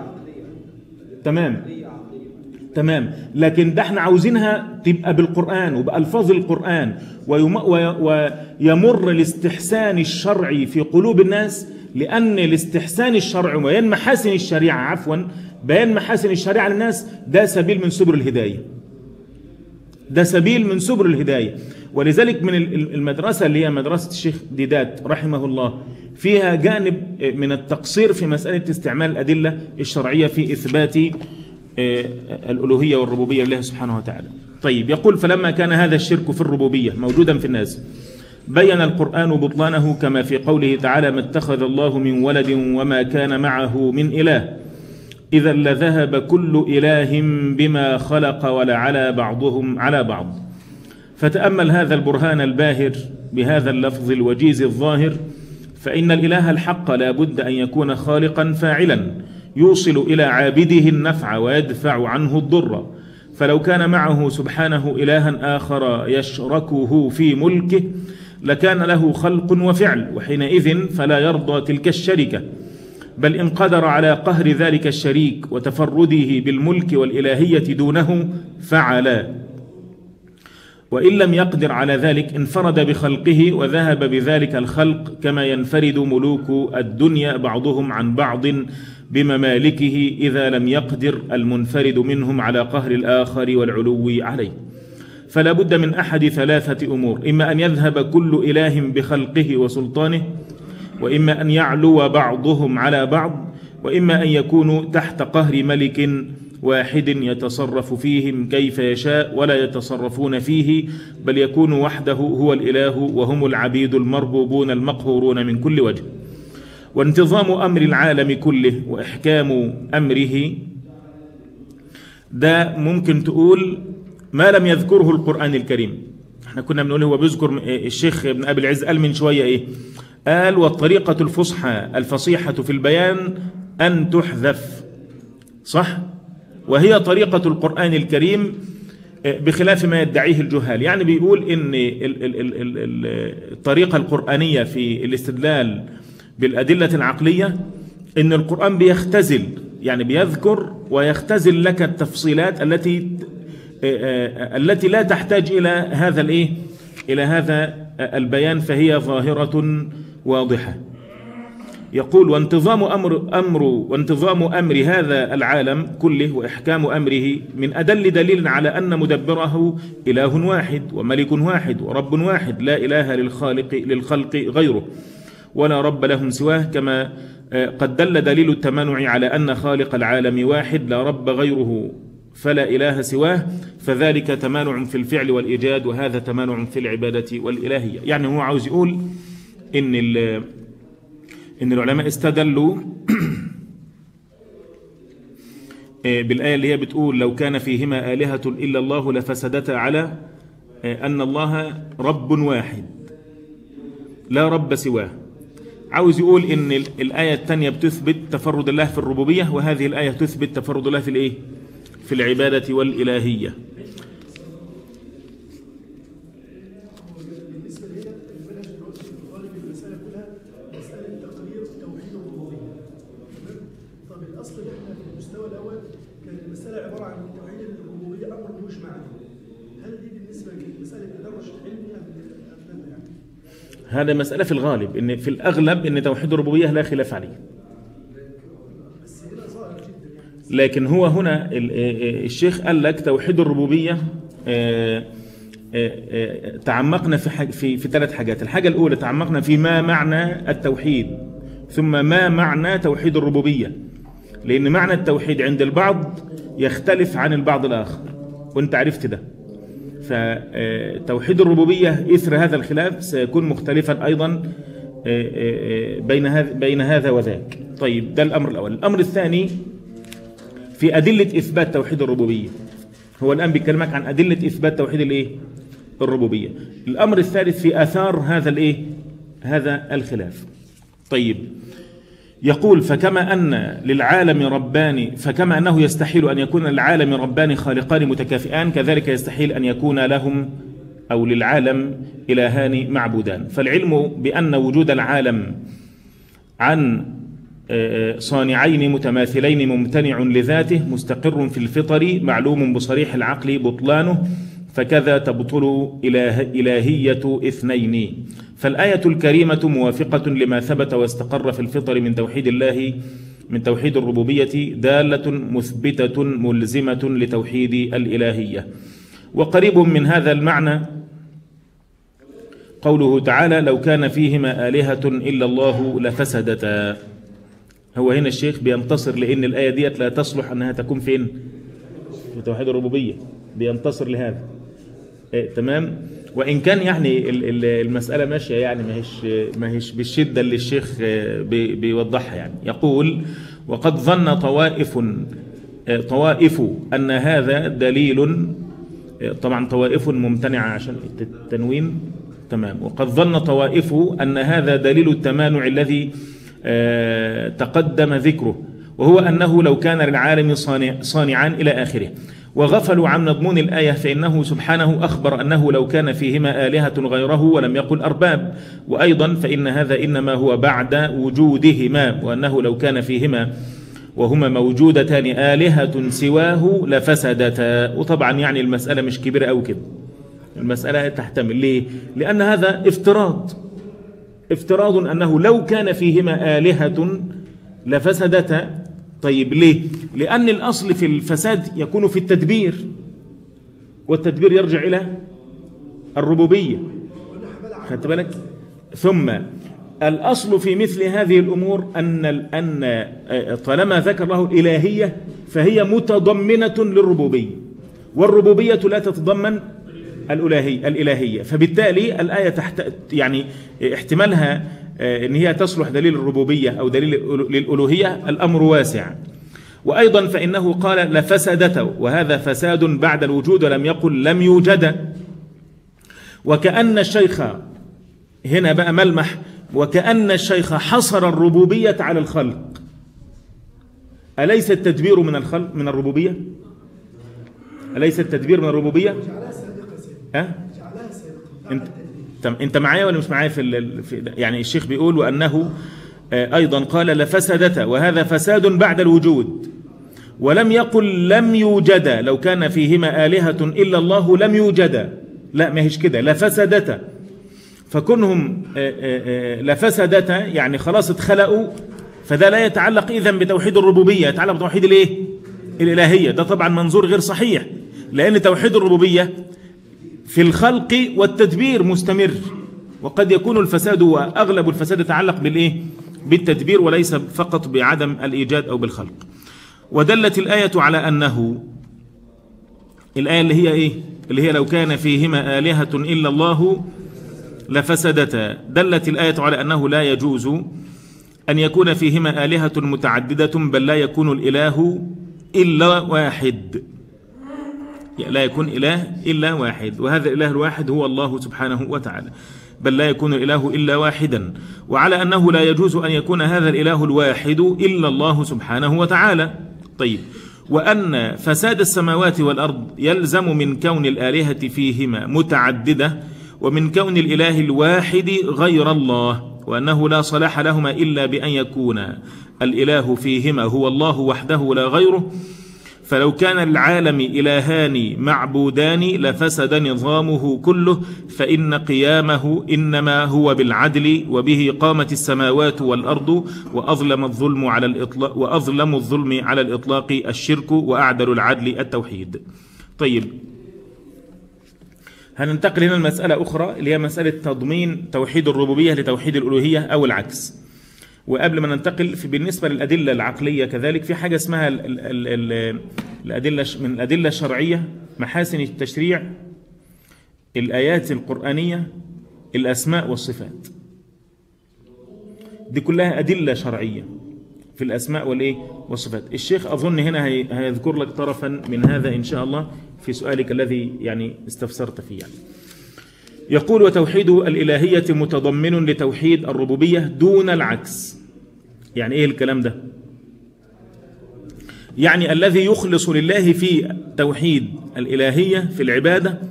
تمام تمام، لكن ده احنا عاوزينها تبقى بالقرآن وبألفاظ القرآن، ويم ويمر الاستحسان الشرعي في قلوب الناس، لأن الاستحسان الشرعي وبيان محاسن الشريعة عفوا بيان محاسن الشريعة للناس ده سبيل من سبل الهداية، ده سبيل من سبل الهداية. ولذلك من المدرسة اللي هي مدرسة الشيخ ديدات رحمه الله فيها جانب من التقصير في مسألة استعمال الأدلة الشرعية في إثبات الألوهية والربوبية لله سبحانه وتعالى. طيب يقول فلما كان هذا الشرك في الربوبية موجودا في الناس بين القرآن بطلانه كما في قوله تعالى ما اتخذ الله من ولد وما كان معه من إله إذا لذهب كل إله بما خلق ولعلى بعضهم على بعض. فتأمل هذا البرهان الباهر بهذا اللفظ الوجيز الظاهر، فإن الإله الحق لا بد أن يكون خالقا فاعلا يوصل إلى عابده النفع ويدفع عنه الضر، فلو كان معه سبحانه إلها آخر يشركه في ملكه لكان له خلق وفعل، وحينئذ فلا يرضى تلك الشركة، بل إن قدر على قهر ذلك الشريك وتفرده بالملك والإلهية دونه فعلا، وإن لم يقدر على ذلك انفرد بخلقه وذهب بذلك الخلق كما ينفرد ملوك الدنيا بعضهم عن بعض بممالكه إذا لم يقدر المنفرد منهم على قهر الآخر والعلو عليه. فلا بد من أحد ثلاثة أمور، إما أن يذهب كل إله بخلقه وسلطانه، وإما أن يعلو بعضهم على بعض، وإما أن يكونوا تحت قهر ملك واحد يتصرف فيهم كيف يشاء ولا يتصرفون فيه، بل يكون وحده هو الإله وهم العبيد المربوبون المقهورون من كل وجه. وانتظام أمر العالم كله وإحكام أمره ده ممكن تقول ما لم يذكره القرآن الكريم. احنا كنا بنقول هو بيذكر الشيخ ابن أبي العز قال من شوية ايه، قال والطريقة الفصحى الفصيحة في البيان أن تحذف، صح؟ وهي طريقة القرآن الكريم بخلاف ما يدعيه الجهال. يعني بيقول إن الطريقة القرآنية في الاستدلال بالأدلة العقلية إن القرآن بيختزل، يعني بيذكر ويختزل لك التفصيلات التي التي لا تحتاج إلى هذا الإيه؟ إلى هذا البيان، فهي ظاهرة واضحة. يقول وانتظام أمر أمر وانتظام أمر هذا العالم كله وإحكام أمره من أدل دليل على أن مدبره إله واحد وملك واحد ورب واحد لا إله للخالق للخلق غيره ولا رب لهم سواه، كما قد دل دليل التمانع على أن خالق العالم واحد لا رب غيره فلا إله سواه، فذلك تمانع في الفعل والإيجاد وهذا تمانع في العبادة والإلهية. يعني هو عاوز يقول إن إن العلماء استدلوا بالآية اللي هي بتقول لو كان فيهما آلهة إلا الله لفسدتا على أن الله رب واحد لا رب سواه. عاوز يقول إن الآية الثانية بتثبت تفرد الله في الربوبية، وهذه الآية تثبت تفرد الله في الإيه؟ في العبادة والإلهية. هذا مسألة في الغالب، إن في الأغلب إن توحيد الربوبية لا خلاف عليه، لكن هو هنا الشيخ قال لك توحيد الربوبية تعمقنا في في في ثلاث حاجات. الحاجة الأولى تعمقنا في ما معنى التوحيد، ثم ما معنى توحيد الربوبية، لأن معنى التوحيد عند البعض يختلف عن البعض الآخر وأنت عرفت ده. فتوحيد الربوبية إثر هذا الخلاف سيكون مختلفا أيضا بين هذا بين هذا وذاك. طيب ده الأمر الأول. الأمر الثاني في أدلة إثبات توحيد الربوبية، هو الآن بيكلمك عن أدلة إثبات توحيد الإيه؟ الربوبية. الأمر الثالث في آثار هذا الإيه؟ هذا الخلاف. طيب يقول فكما أن للعالم ربان فكما أنه يستحيل أن يكون للعالم ربان خالقان متكافئان، كذلك يستحيل أن يكون لهم أو للعالم إلهان معبودان. فالعلم بأن وجود العالم عن صانعين متماثلين ممتنع لذاته مستقر في الفطر معلوم بصريح العقل بطلانه، فكذا تبطل إله إلهية اثنين. فالآية الكريمة موافقة لما ثبت واستقر في الفطر من توحيد الله من توحيد الربوبية، دالة مثبتة ملزمة لتوحيد الإلهية. وقريب من هذا المعنى قوله تعالى: لو كان فيهما آلهة إلا الله لفسدتا. هو هنا الشيخ بينتصر لأن الآية ديت لا تصلح أنها تكون فين؟ في توحيد الربوبية، بينتصر لهذا. إيه تمام. وإن كان يعني المسألة ماشية يعني ما هيش ما هيش بالشدة اللي الشيخ بي بيوضحها. يعني يقول: وقد ظن طوائف طوائف أن هذا دليل، طبعا طوائف ممتنعة عشان التنوين، تمام. وقد ظن طوائف أن هذا دليل التمانع الذي تقدم ذكره، وهو أنه لو كان للعالم صانع صانعان إلى آخره، وغفلوا عن مضمون الآية، فإنه سبحانه أخبر أنه لو كان فيهما آلهة غيره ولم يقل أرباب، وأيضا فإن هذا إنما هو بعد وجودهما، وأنه لو كان فيهما وهما موجودتان آلهة سواه لفسدتا. وطبعا يعني المسألة مش كبيرة أو كده، المسألة تحتمل. ليه؟ لأن هذا افتراض افتراض أنه لو كان فيهما آلهة لفسدتا. طيب ليه؟ لأن الأصل في الفساد يكون في التدبير، والتدبير يرجع إلى الربوبية، خدت بالك؟ ثم الأصل في مثل هذه الأمور أن أن طالما ذكر له الإلهية فهي متضمنة للربوبية، والربوبية لا تتضمن الإلهية الإلهية فبالتالي الآية تحت يعني احتمالها إن هي تصلح دليل الربوبية أو دليل للألوهية، الأمر واسع. وأيضا فإنه قال لفسدت، وهذا فساد بعد الوجود، ولم يقل لم يوجد. وكأن الشيخ هنا بقى ملمح، وكأن الشيخ حصر الربوبية على الخلق. أليس التدبير من الخلق من الربوبية؟ أليس التدبير من الربوبية؟ أه؟ انت انت معايا ولا مش معايا في, ال... في يعني الشيخ بيقول وانه ايضا قال لفسدت، وهذا فساد بعد الوجود، ولم يقل لم يوجد، لو كان فيهما آلهة الا الله لم يوجد، لا ما هيش كده، لفسدت. فكونهم لفسدت يعني خلاص اتخلقوا، فده لا يتعلق اذن بتوحيد الربوبية، يتعلق بتوحيد الايه؟ الالهية. ده طبعا منظور غير صحيح، لان توحيد الربوبية في الخلق والتدبير مستمر، وقد يكون الفساد وأغلب الفساد يتعلق بالإيه؟ بالتدبير، وليس فقط بعدم الإيجاد أو بالخلق. ودلت الآية على أنه الآية اللي هي إيه؟ اللي هي لو كان فيهما آلهة إلا الله لفسدتا. دلت الآية على أنه لا يجوز أن يكون فيهما آلهة متعددة، بل لا يكون الإله إلا واحد، لا يكون إله إلا واحد، وهذا الإله الواحد هو الله سبحانه وتعالى، بل لا يكون الإله إلا واحدا. وعلى أنه لا يجوز أن يكون هذا الإله الواحد إلا الله سبحانه وتعالى. طيب، وأن فساد السماوات والأرض يلزم من كون الآلهة فيهما متعددة، ومن كون الإله الواحد غير الله، وأنه لا صلاح لهما إلا بأن يكون الإله فيهما هو الله وحده لا غيره. فلو كان العالم إلهان معبودان لفسد نظامه كله، فإن قيامه إنما هو بالعدل، وبه قامت السماوات والأرض، وأظلم الظلم على الإطلاق وأظلم الظلم على الإطلاق الشرك، وأعدل العدل التوحيد. طيب، هننتقل هنا المسألة أخرى اللي هي مسألة تضمين توحيد الربوبية لتوحيد الألوهية أو العكس. وقبل ما ننتقل في بالنسبة للأدلة العقلية كذلك في حاجة اسمها ال ال ال الأدلة من الأدلة الشرعية، محاسن التشريع، الآيات القرآنية، الأسماء والصفات. دي كلها أدلة شرعية في الأسماء والإيه والصفات. الشيخ أظن هنا هيذكر لك طرفا من هذا إن شاء الله في سؤالك الذي يعني استفسرت فيه. يعني يقول: وتوحيد الإلهية متضمن لتوحيد الربوبية دون العكس. يعني إيه الكلام ده؟ يعني الذي يخلص لله في توحيد الإلهية في العبادة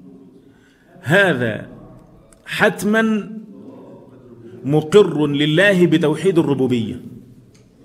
هذا حتما مقر لله بتوحيد الربوبية،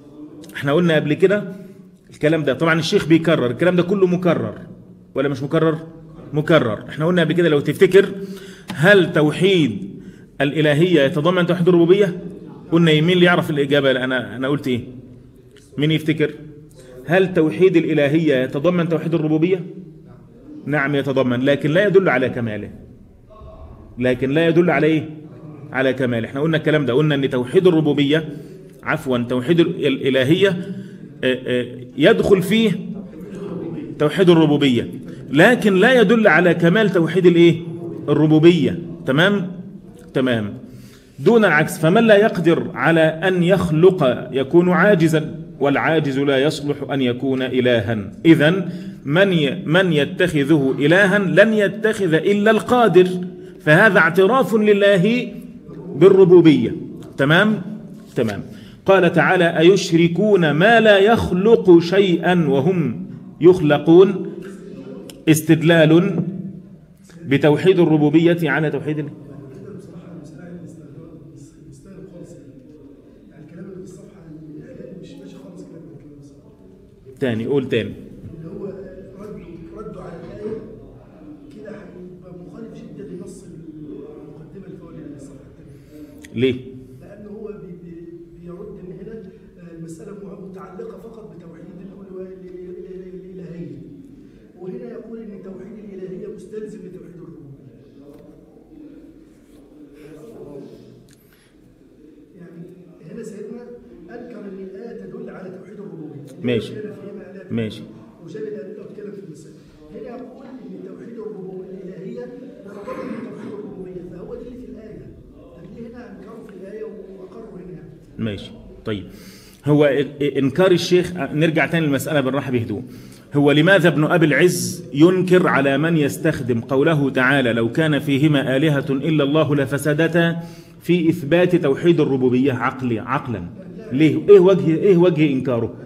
احنا قلنا قبل كده الكلام ده، طبعا الشيخ بيكرر الكلام ده كله مكرر ولا مش مكرر؟ مكرر. احنا قلنا قبل كده لو تفتكر، هل توحيد الإلهية يتضمن توحيد الربوبية؟ قلنا مين اللي يعرف الإجابة؟ أنا أنا قلت إيه؟ مين يفتكر؟ هل توحيد الإلهية يتضمن توحيد الربوبية؟ نعم يتضمن، لكن لا يدل على كماله. لكن لا يدل على إيه؟ على كماله. احنا قلنا الكلام ده، قلنا أن توحيد الربوبية عفوا توحيد الإلهية يدخل فيه توحيد الربوبية، لكن لا يدل على كمال توحيد الإيه؟ الربوبية. تمام؟ تمام. دون العكس، فمن لا يقدر على أن يخلق يكون عاجزا، والعاجز لا يصلح أن يكون إلها. إذن من من يتخذه إلها لن يتخذ إلا القادر، فهذا اعتراف لله بالربوبية. تمام؟ تمام. قال تعالى: أيشركون ما لا يخلق شيئا وهم يخلقون، استدلال بتوحيد الربوبية على توحيد الله. تاني قول تاني. اللي هو ردوا ردوا على الآية كده هيبقى مخالف جدا لنص المقدمة اللي فوق الصفحة الثانية. ليه؟ لأنه هو بي بي بيرد إن هنا المسألة متعلقة فقط بتوحيد الإلهية، وهنا يقول إن توحيد الإلهية مستلزم لتوحيد الربوبية. يعني هنا سيدنا أنكر إن الآية تدل على توحيد الربوبية. ماشي. ماشي. وجاب الأدلة واتكلم في المسألة. هنا يقول إن توحيد الربوبية الإلهية مرتبط بتوحيد الربوبية، فهو ده اللي في الآية. طب ليه هنا أنكروا في الآية وأقروا هنا؟ ماشي. طيب، هو إنكار الشيخ، نرجع تاني للمسألة بالراحة بهدوء. هو لماذا ابن أبي العز ينكر على من يستخدم قوله تعالى: لو كان فيهما آلهة إلا الله لفسدتا، في إثبات توحيد الربوبية عقلي عقلا؟ ليه؟ إيه وجه إيه وجه إنكاره؟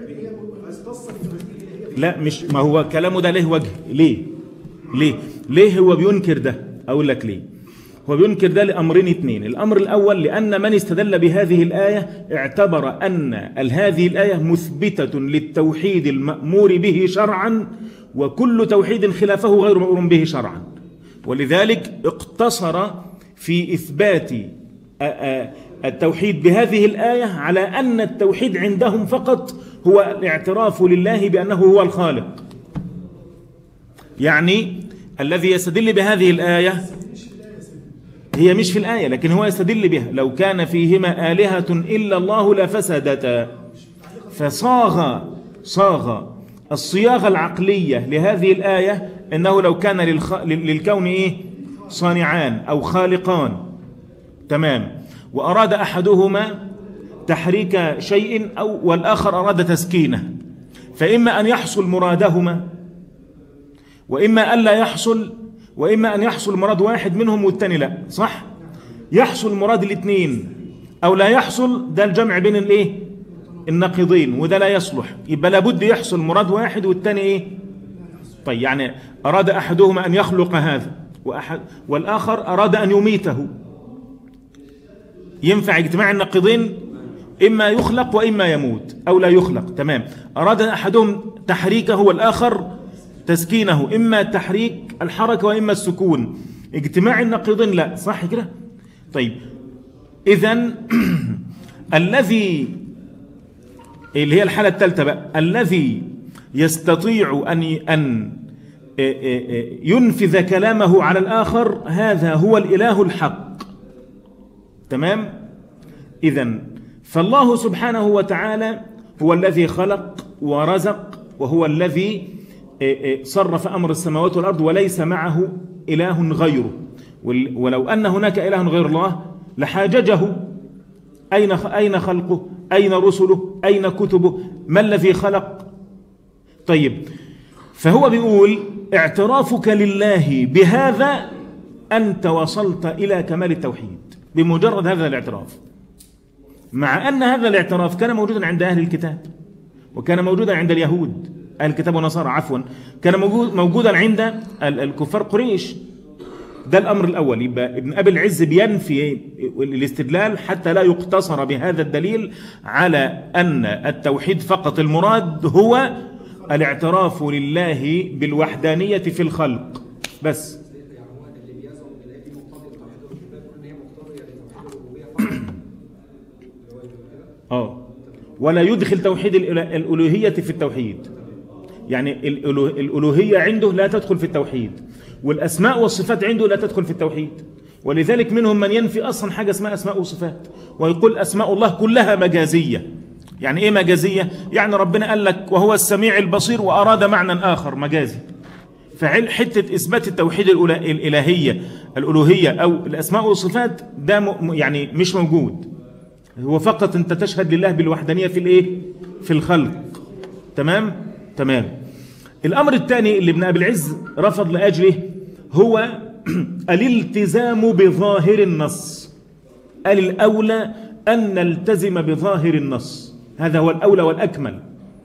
لا، مش ما هو كلامه ده ليه وجه؟ ليه؟ ليه؟ ليه هو بينكر ده؟ أقول لك ليه. هو بينكر ده لأمرين اثنين. الأمر الأول، لأن من استدل بهذه الآية اعتبر أن هذه الآية مثبتة للتوحيد المأمور به شرعا، وكل توحيد خلافه غير مأمور به شرعا، ولذلك اقتصر في إثبات التوحيد بهذه الآية على أن التوحيد عندهم فقط هو الاعتراف لله بأنه هو الخالق. يعني الذي يستدل بهذه الآية هي مش في الآية، لكن هو يستدل بها: لو كان فيهما آلهة إلا الله لفسدتا. فصاغ صاغ الصياغة العقلية لهذه الآية أنه لو كان للخ... للكون إيه؟ صانعان أو خالقان. تمام. وأراد أحدهما تحريك شيء أو والآخر أراد تسكينه، فإما أن يحصل مرادهما وإما أن لا يحصل، وإما أن يحصل مراد واحد منهم والتاني لا. صح؟ يحصل مراد الاثنين أو لا يحصل، ده الجمع بين الإيه؟ النقيضين، وده لا يصلح. يبقى لابد يحصل مراد واحد والتاني إيه؟ طيب، يعني أراد أحدهما أن يخلق هذا وأحد والآخر أراد أن يميته، ينفع اجتماع النقيضين؟ إما يخلق وإما يموت أو لا يخلق. تمام. أراد أحدهم تحريكه والآخر تسكينه، إما تحريك الحركة وإما السكون. اجتماع النقيضين لا. صح كده؟ طيب، إذن الذي اللي هي الحالة الثالثة بقى، الذي يستطيع أن أن ينفذ كلامه على الآخر، هذا هو الإله الحق. تمام؟ إذن فالله سبحانه وتعالى هو الذي خلق ورزق، وهو الذي صرف أمر السماوات والأرض، وليس معه إله غيره. ولو أن هناك إله غير الله لحاججه. أين أين خلقه؟ أين رسله؟ أين كتبه؟ ما الذي خلق؟ طيب، فهو بيقول: اعترافك لله بهذا أنت وصلت إلى كمال التوحيد بمجرد هذا الاعتراف، مع أن هذا الاعتراف كان موجودا عند أهل الكتاب، وكان موجودا عند اليهود، أهل الكتاب ونصارى عفوا، كان موجودا عند الكفار قريش. ده الأمر الأول. يبقى ابن أبي العز بينفي الاستدلال حتى لا يقتصر بهذا الدليل على أن التوحيد فقط المراد هو الاعتراف لله بالوحدانية في الخلق بس. اه ولا يدخل توحيد الألوهية في التوحيد، يعني الألوهية عنده لا تدخل في التوحيد، والأسماء والصفات عنده لا تدخل في التوحيد. ولذلك منهم من ينفي أصلا حاجة اسمها أسماء وصفات، ويقول أسماء الله كلها مجازية. يعني إيه مجازية؟ يعني ربنا قال لك وهو السميع البصير وأراد معنى آخر مجازي. فعل حتة إثبات التوحيد الإلهية الألوهية أو الأسماء والصفات ده يعني مش موجود، هو فقط أنت تشهد لله بالوحدانية في الإيه؟ في الخلق. تمام؟ تمام. الأمر الثاني اللي ابن أبي العز رفض لأجله هو الالتزام بظاهر النص. قال الأولى أن نلتزم بظاهر النص، هذا هو الأولى والأكمل.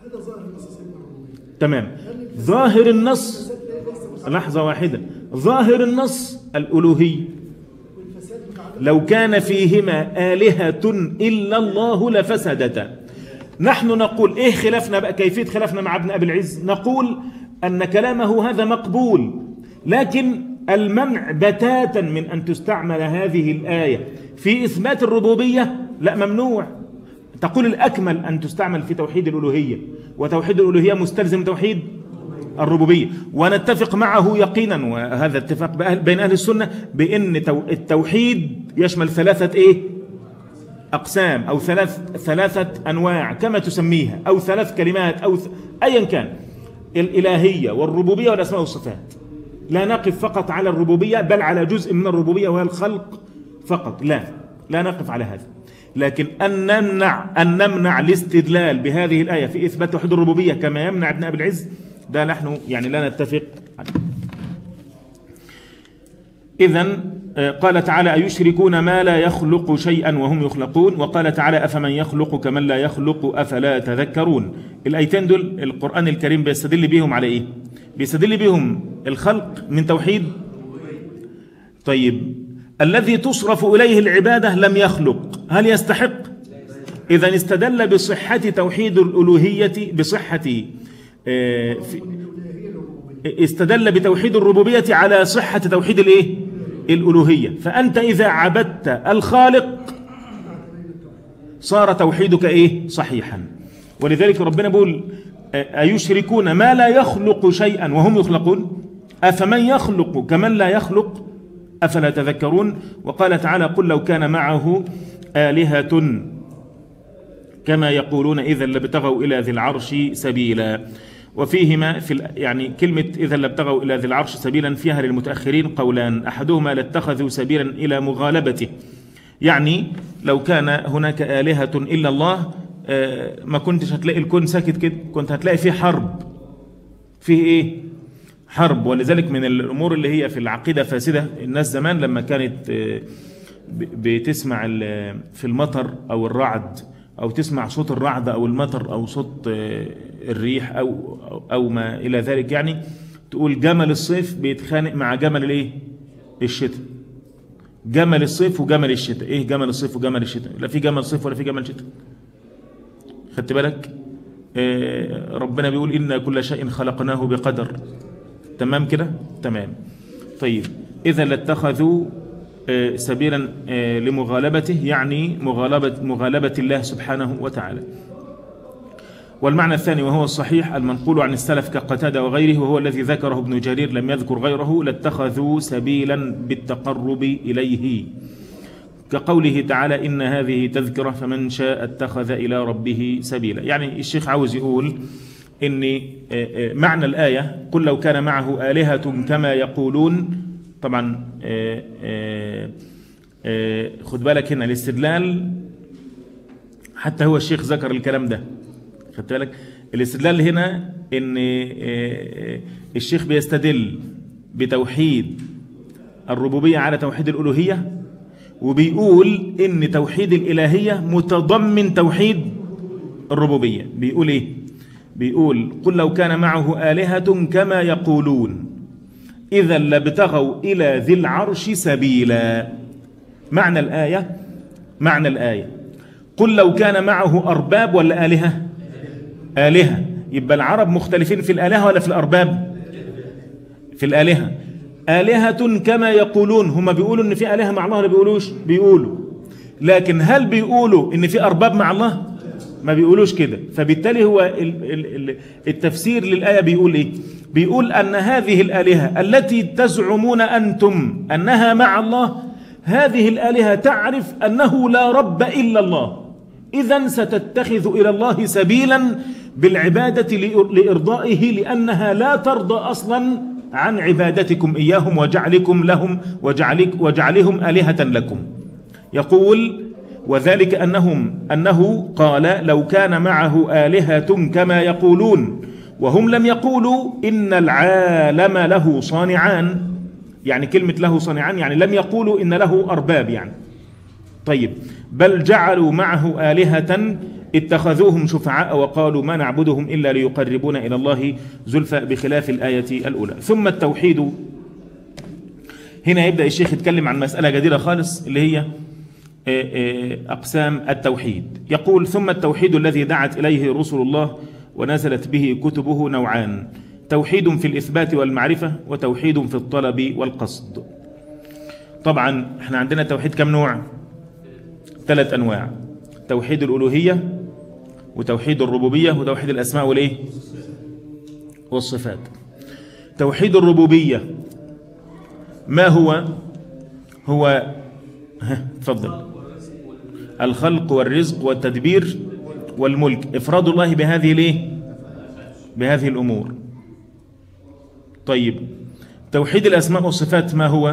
تمام. ظاهر النص، لحظة واحدة، ظاهر النص الألوهية. لو كان فيهما آلهة إلا الله لفسدتا. نحن نقول إيه خلافنا بقى، كيفية خلافنا مع ابن أبي العز؟ نقول أن كلامه هذا مقبول، لكن المنع بتاتا من أن تستعمل هذه الآية في إثبات الربوبية لا، ممنوع. تقول الأكمل أن تستعمل في توحيد الألوهية، وتوحيد الألوهية مستلزم توحيد الربوبية. ونتفق معه يقينا، وهذا اتفاق بين أهل السنة، بأن التوحيد يشمل ثلاثة إيه؟ أقسام أو ثلاث ثلاثة أنواع كما تسميها، أو ثلاث كلمات، أو ث... أيا كان، الإلهية والربوبية والأسماء والصفات. لا نقف فقط على الربوبية، بل على جزء من الربوبية وهي الخلق فقط. لا لا نقف على هذا، لكن أن نمنع أن نمنع الاستدلال بهذه الآية في إثبات توحيد الربوبية كما يمنع ابن أبي العز، ده نحن يعني لا نتفق عليه. إذن قال تعالى أيشركون ما لا يخلق شيئا وهم يخلقون، وقال تعالى أفمن يخلق كمن لا يخلق أفلا تذكرون. الآيتين دول القرآن الكريم بيستدل بهم على إيه؟ بيستدل بهم الخلق من توحيد. طيب الذي تصرف إليه العبادة لم يخلق، هل يستحق؟ إذن استدل بصحة توحيد الألوهية، بصحة استدل بتوحيد الربوبية على صحة توحيد الإيه؟ الألوهية. فأنت إذا عبدت الخالق صار توحيدك إيه؟ صحيحا. ولذلك ربنا بيقول أيشركون ما لا يخلق شيئا وهم يخلقون أفمن يخلق كمن لا يخلق أفلا تذكرون. وقال تعالى قل لو كان معه آلهة كما يقولون إذا لابتغوا إلى ذي العرش سبيلا. وفيهما في يعني كلمة إذا لابتغوا إلى ذي العرش سبيلا فيها للمتأخرين قولان، أحدهما لاتخذوا سبيلا إلى مغالبته، يعني لو كان هناك آلهة إلا الله ما كنتش هتلاقي الكون ساكت كده، كنت هتلاقي فيه حرب، فيه إيه؟ حرب. ولذلك من الأمور اللي هي في العقيدة فاسدة، الناس زمان لما كانت بتسمع في المطر أو الرعد، أو تسمع صوت الرعد أو المطر أو صوت الريح أو أو ما إلى ذلك، يعني تقول جمل الصيف بيتخانق مع جمل الإيه؟ الشتاء. جمل الصيف وجمل الشتاء. إيه جمل الصيف وجمل الشتاء؟ لا في جمل صيف ولا في جمل شتاء. خدت بالك؟ آه ربنا بيقول إن كل شيء خلقناه بقدر. تمام كده؟ تمام. طيب إذا لاتخذوا آه سبيلا آه لمغالبته، يعني مغالبة مغالبة الله سبحانه وتعالى. والمعنى الثاني وهو الصحيح المنقول عن السلف كقتادة وغيره، وهو الذي ذكره ابن جرير لم يذكر غيره، لاتخذوا سبيلا بالتقرب إليه، كقوله تعالى إن هذه تذكرة فمن شاء اتخذ إلى ربه سبيلا. يعني الشيخ عاوز يقول إن معنى الآية قل لو كان معه آلهة كما يقولون، طبعا خد بالك هنا الاستدلال، حتى هو الشيخ ذكر الكلام ده، خدت بالك الاستدلال هنا ان الشيخ بيستدل بتوحيد الربوبية على توحيد الألوهية، وبيقول ان توحيد الإلهية متضمن توحيد الربوبية. بيقول ايه؟ بيقول قل لو كان معه آلهة كما يقولون، إذا لابتغوا إلى ذي العرش سبيلا. معنى الآية معنى الآية قل لو كان معه أرباب ولا آلهة؟ آلهة. يبقى العرب مختلفين في الآلهة ولا في الأرباب؟ في الآلهة. آلهة كما يقولون، هم بيقولوا إن في آلهة مع الله ولا بيقولوش؟ بيقولوا. لكن هل بيقولوا إن في أرباب مع الله؟ ما بيقولوش كده. فبالتالي هو التفسير للآية بيقول إيه؟ بيقول أن هذه الآلهة التي تزعمون أنتم أنها مع الله، هذه الآلهة تعرف أنه لا رب إلا الله، إذن ستتخذ إلى الله سبيلا بالعبادة لإرضائه، لأنها لا ترضى أصلا عن عبادتكم إياهم وجعلكم لهم وجعلك وجعلهم آلهة لكم. يقول وذلك أنهم أنه قال لو كان معه آلهة كما يقولون، وهم لم يقولوا إن العالم له صانعان، يعني كلمة له صانعان يعني لم يقولوا إن له أرباب يعني. طيب بل جعلوا معه آلهة اتخذوهم شفعاء وقالوا ما نعبدهم إلا ليقربونا إلى الله زلفى، بخلاف الآية الأولى. ثم التوحيد، هنا يبدأ الشيخ يتكلم عن مسألة جديدة خالص اللي هي أقسام التوحيد. يقول ثم التوحيد الذي دعت إليه رسل الله ونزلت به كتبه نوعان: توحيد في الإثبات والمعرفة، وتوحيد في الطلب والقصد. طبعا احنا عندنا توحيد كم نوع؟ ثلاث أنواع: توحيد الألوهية، وتوحيد الربوبية، وتوحيد الأسماء والإيه؟ والصفات. توحيد الربوبية ما هو؟ هو تفضل الخلق والرزق والتدبير والملك، إفراد الله بهذه الإيه؟ بهذه الأمور. طيب توحيد الأسماء والصفات ما هو؟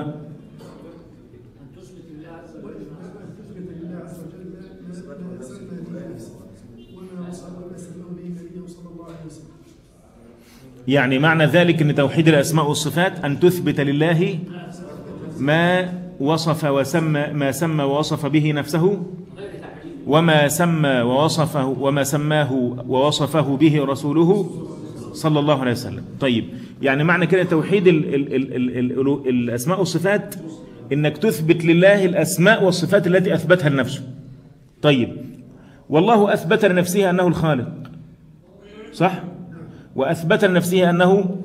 يعني معنى ذلك أن توحيد الأسماء والصفات أن تثبت لله ما وصف وسمى ما سمى ووصف به نفسه، وما سمى ووصفه وما سماه ووصفه به رسوله صلى الله عليه وسلم. طيب يعني معنى كده توحيد ال ال ال ال ال الأسماء والصفات إنك تثبت لله الأسماء والصفات التي أثبتها لنفسه. طيب والله أثبت لنفسه أنه الخالق، صح؟ وأثبت لنفسه أنه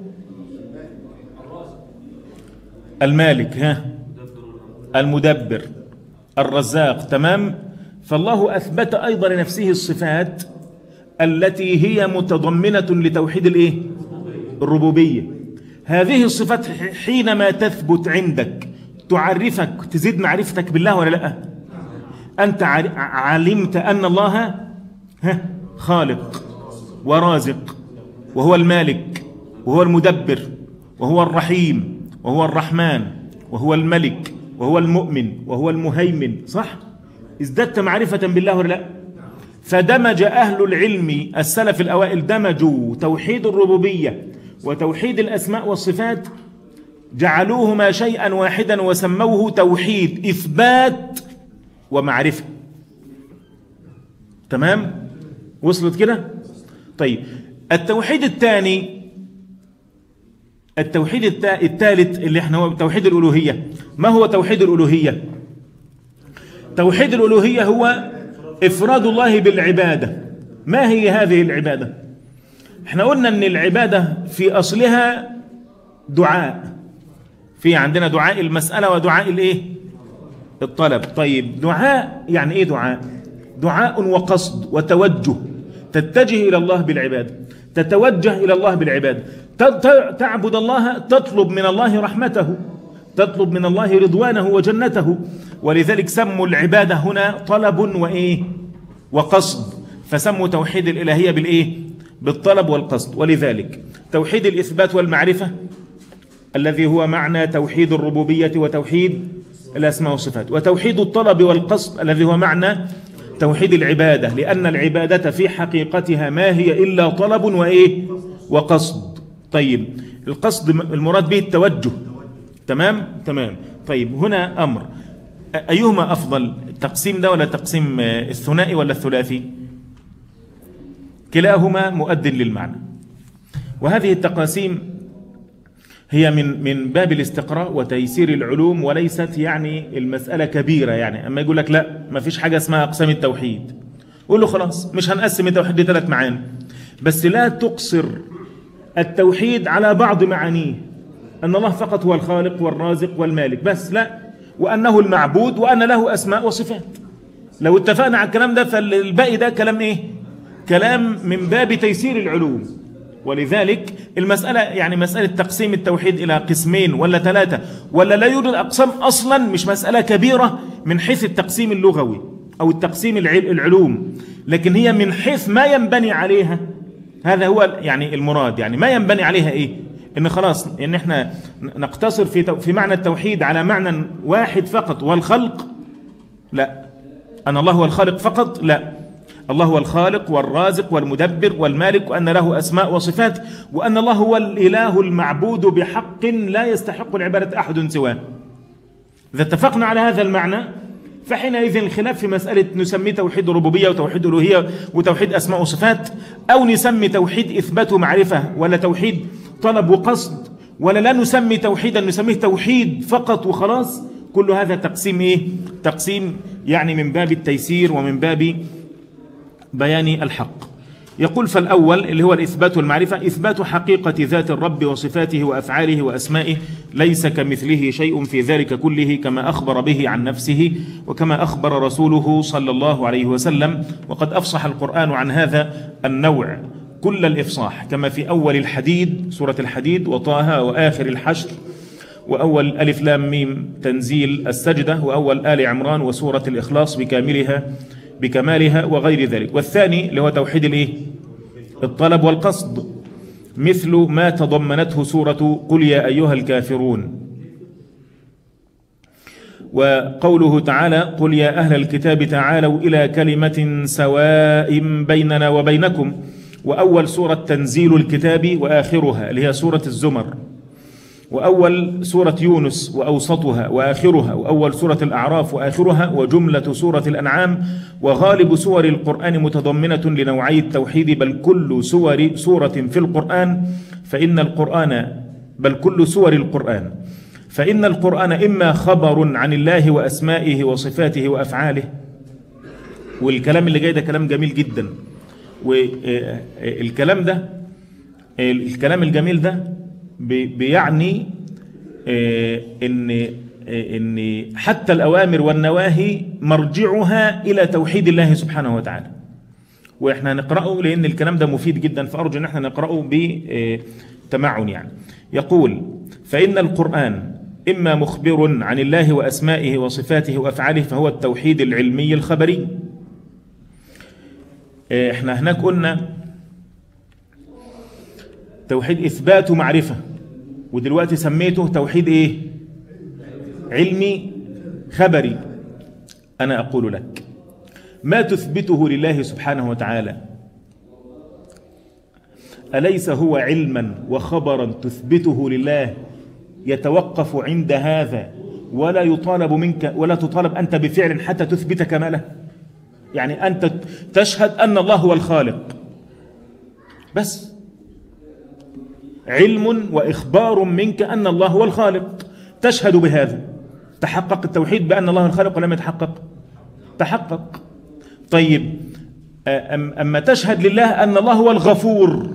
المالك، ها، المدبر، الرزاق، تمام؟ فالله أثبت أيضا لنفسه الصفات التي هي متضمنة لتوحيد الإيه؟ الربوبية. هذه الصفات حينما تثبت عندك تعرفك، تزيد معرفتك بالله ولا لا؟ أنت علمت أن الله خالق ورازق، وهو المالك، وهو المدبر، وهو الرحيم، وهو الرحمن، وهو الملك، وهو المؤمن، وهو المهيمن، صح؟ ازددت معرفة بالله ولا لا؟ فدمج أهل العلم السلف الأوائل، دمجوا توحيد الربوبية وتوحيد الأسماء والصفات، جعلوهما شيئا واحدا وسموه توحيد إثبات ومعرفة. تمام؟ وصلت كده؟ طيب التوحيد الثاني، التوحيد الثالث اللي احنا هو توحيد الألوهية. ما هو توحيد الألوهية؟ توحيد الألوهية هو إفراد الله بالعبادة. ما هي هذه العبادة؟ احنا قلنا ان العبادة في أصلها دعاء، في عندنا دعاء المسألة ودعاء الايه؟ الطلب. طيب دعاء يعني ايه دعاء؟ دعاء وقصد وتوجه، تتجه إلى الله بالعبادة، تتوجه إلى الله بالعبادة، تعبد الله، تطلب من الله رحمته، تطلب من الله رضوانه وجنته. ولذلك سموا العبادة هنا طلب وإيه؟ وقصد، فسموا توحيد الإلهية بالإيه؟ بالطلب والقصد. ولذلك توحيد الإثبات والمعرفة الذي هو معنى توحيد الربوبية وتوحيد الأسماء والصفات، وتوحيد الطلب والقصد الذي هو معنى توحيد العبادة، لأن العبادة في حقيقتها ما هي إلا طلب وإيه؟ وقصد. طيب القصد المراد به التوجه، تمام؟ تمام. طيب هنا أمر، أيهما أفضل، التقسيم ده ولا تقسيم الثنائي ولا الثلاثي؟ كلاهما مؤد للمعنى. وهذه التقاسيم هي من من باب الاستقراء وتيسير العلوم، وليست يعني المسألة كبيرة. يعني أما يقول لك لا ما فيش حاجة اسمها أقسام التوحيد، قول له خلاص مش هنقسم التوحيد لثلاث معاني، بس لا تقصر التوحيد على بعض معانيه، أن الله فقط هو الخالق والرازق والمالك بس، لا، وأنه المعبود وأن له أسماء وصفات. لو اتفقنا على الكلام ده فالباقي ده كلام إيه؟ كلام من باب تيسير العلوم. ولذلك المسألة يعني مسألة تقسيم التوحيد إلى قسمين ولا ثلاثة ولا لا يوجد أقسام أصلا مش مسألة كبيرة من حيث التقسيم اللغوي أو التقسيم العلوم، لكن هي من حيث ما ينبني عليها. هذا هو يعني المراد. يعني ما ينبني عليها إيه؟ إن خلاص إن إحنا نقتصر في في معنى التوحيد على معنى واحد فقط والخلق، لا، أن الله هو الخالق فقط، لا، الله هو الخالق والرازق والمدبر والمالك، وأن له أسماء وصفات، وأن الله هو الإله المعبود بحق لا يستحق العبادة أحد سواه. إذا اتفقنا على هذا المعنى فحينئذ الخلاف في مسألة نسمي توحيد ربوبية وتوحيد ألوهية وتوحيد أسماء وصفات، أو نسمي توحيد إثبات ومعرفة، ولا توحيد طلب وقصد، ولا لا نسمي توحيدا نسميه توحيد فقط وخلاص. كل هذا تقسيم إيه؟ تقسيم يعني من باب التيسير ومن باب بيان الحق. يقول فالأول اللي هو الإثبات والمعرفة، إثبات حقيقة ذات الرب وصفاته وأفعاله وأسمائه، ليس كمثله شيء في ذلك كله، كما أخبر به عن نفسه وكما أخبر رسوله صلى الله عليه وسلم. وقد أفصح القرآن عن هذا النوع كل الإفصاح، كما في أول الحديد سورة الحديد وطه وآخر الحشر وأول ألف لام ميم تنزيل السجدة وأول آل عمران وسورة الإخلاص بكاملها بكمالها وغير ذلك. والثاني اللي هو توحيد الايه؟ الطلب والقصد، مثل ما تضمنته سورة قل يا أيها الكافرون. وقوله تعالى قل يا أهل الكتاب تعالوا إلى كلمة سواء بيننا وبينكم. وأول سورة تنزيل الكتاب وآخرها اللي هي سورة الزمر، وأول سورة يونس وأوسطها وآخرها، وأول سورة الأعراف وآخرها، وجملة سورة الأنعام. وغالب سور القرآن متضمنة لنوعي التوحيد، بل كل سور سورة في القرآن فإن القرآن بل كل سور القرآن فإن القرآن إما خبر عن الله وأسمائه وصفاته وأفعاله. والكلام اللي جاي ده كلام جميل جدا، والكلام ده الكلام الجميل ده بيعني ان ان حتى الأوامر والنواهي مرجعها إلى توحيد الله سبحانه وتعالى. واحنا نقرأه لأن الكلام ده مفيد جدا، فأرجو ان احنا نقرأه بتمعن. يعني يقول فإن القرآن إما مخبر عن الله وأسمائه وصفاته وأفعاله فهو التوحيد العلمي الخبري. احنا هناك قلنا توحيد إثبات ومعرفة، ودلوقتي سميته توحيد إيه؟ علمي خبري. أنا أقول لك ما تثبته لله سبحانه وتعالى أليس هو علما وخبرا تثبته لله يتوقف عند هذا، ولا يطالب منك ولا تطالب أنت بفعل حتى تثبت كماله؟ يعني أنت تشهد أن الله هو الخالق بس، علم وإخبار منك أن الله هو الخالق، تشهد بهذا. تحقق التوحيد بأن الله الخالق ولم يتحقق؟ تحقق. طيب أما تشهد لله أن الله هو الغفور،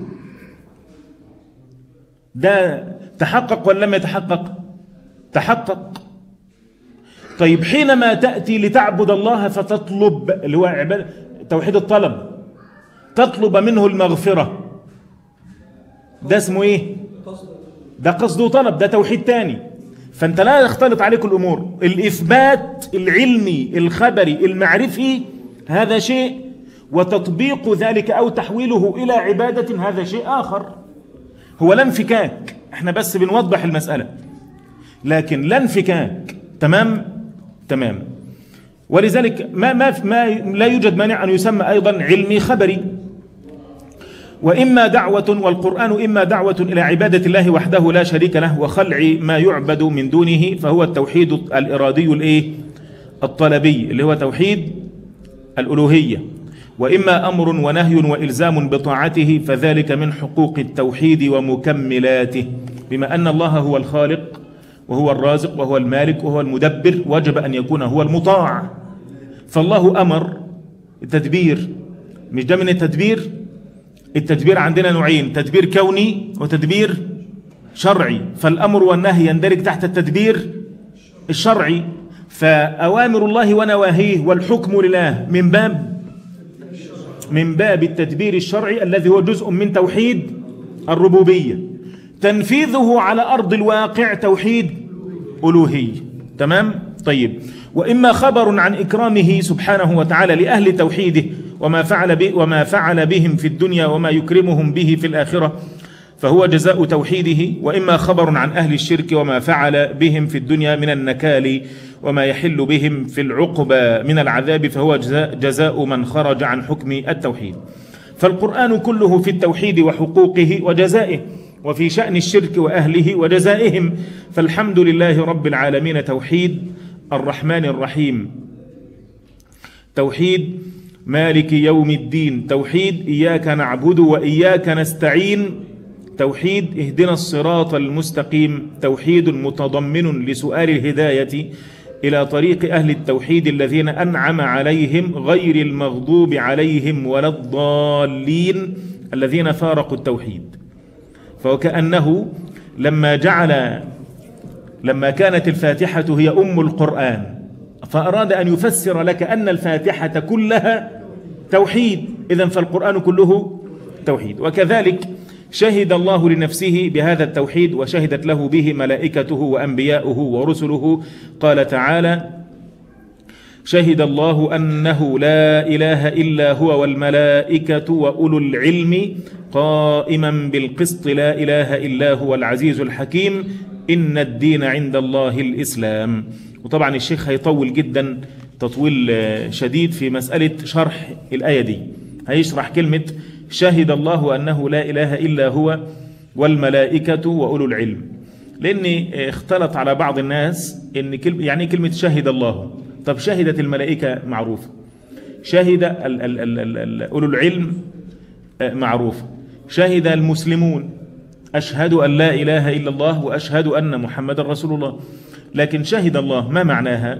ده تحقق ولا لم يتحقق؟ تحقق. طيب حينما تأتي لتعبد الله فتطلب اللي هو عبادة توحيد الطلب، تطلب منه المغفرة، ده اسمه ايه؟ ده قصد وطلب، ده توحيد تاني. فانت لا يختلط عليك الامور. الاثبات العلمي الخبري المعرفي هذا شيء، وتطبيق ذلك او تحويله الى عبادة هذا شيء اخر. هو لا انفكاك، احنا بس بنوضح المسألة، لكن لا انفكاك. تمام تمام. ولذلك ما ما ما لا يوجد مانع ان يسمى ايضا علمي خبري. وإما دعوة، والقرآن إما دعوة إلى عبادة الله وحده لا شريك له وخلع ما يعبد من دونه، فهو التوحيد الإرادي الإيه؟ الطلبي اللي هو توحيد الألوهية. وإما أمر ونهي وإلزام بطاعته، فذلك من حقوق التوحيد ومكملاته. بما أن الله هو الخالق وهو الرازق وهو المالك وهو المدبر، وجب أن يكون هو المطاع. فالله أمر التدبير، مش ده من التدبير؟ التدبير عندنا نوعين، تدبير كوني وتدبير شرعي، فالأمر والنهي يندرج تحت التدبير الشرعي. فأوامر الله ونواهيه والحكم لله من باب من باب التدبير الشرعي الذي هو جزء من توحيد الربوبية، تنفيذه على أرض الواقع توحيد ألوهية. تمام؟ طيب، وإما خبر عن إكرامه سبحانه وتعالى لأهل توحيده وما فعل به وما فعل بهم في الدنيا وما يكرمهم به في الآخرة فهو جزاء توحيده، وإما خبر عن أهل الشرك وما فعل بهم في الدنيا من النكال وما يحل بهم في العقبى من العذاب فهو جزاء, جزاء من خرج عن حكم التوحيد. فالقرآن كله في التوحيد وحقوقه وجزائه، وفي شأن الشرك وأهله وجزائهم. فالحمد لله رب العالمين توحيد الرحمن الرحيم، توحيد مالك يوم الدين، توحيد إياك نعبد وإياك نستعين، توحيد اهدنا الصراط المستقيم، توحيد متضمن لسؤال الهداية إلى طريق أهل التوحيد الذين أنعم عليهم غير المغضوب عليهم ولا الضالين الذين فارقوا التوحيد. فوكأنه لما جعل لما كانت الفاتحة هي أم القرآن فأراد أن يفسر لك أن الفاتحة كلها توحيد، إذن فالقرآن كله توحيد. وكذلك شهد الله لنفسه بهذا التوحيد وشهدت له به ملائكته وأنبياؤه ورسله. قال تعالى: شهد الله أنه لا إله إلا هو والملائكة وأولو العلم قائما بالقسط لا إله إلا هو العزيز الحكيم إن الدين عند الله الإسلام. وطبعا الشيخ هيطول جدا تطويل شديد في مسألة شرح الآية دي، هيشرح كلمة شهد الله أنه لا إله إلا هو والملائكة وأولو العلم، لأن اختلط على بعض الناس إن كلمة يعني كلمة شهد الله. طب شهدت الملائكة معروفة، شهد ال ال ال ال ال أولو العلم معروفة، شهد المسلمون أشهد أن لا إله إلا الله وأشهد أن محمد رسول الله، لكن شهد الله ما معناها؟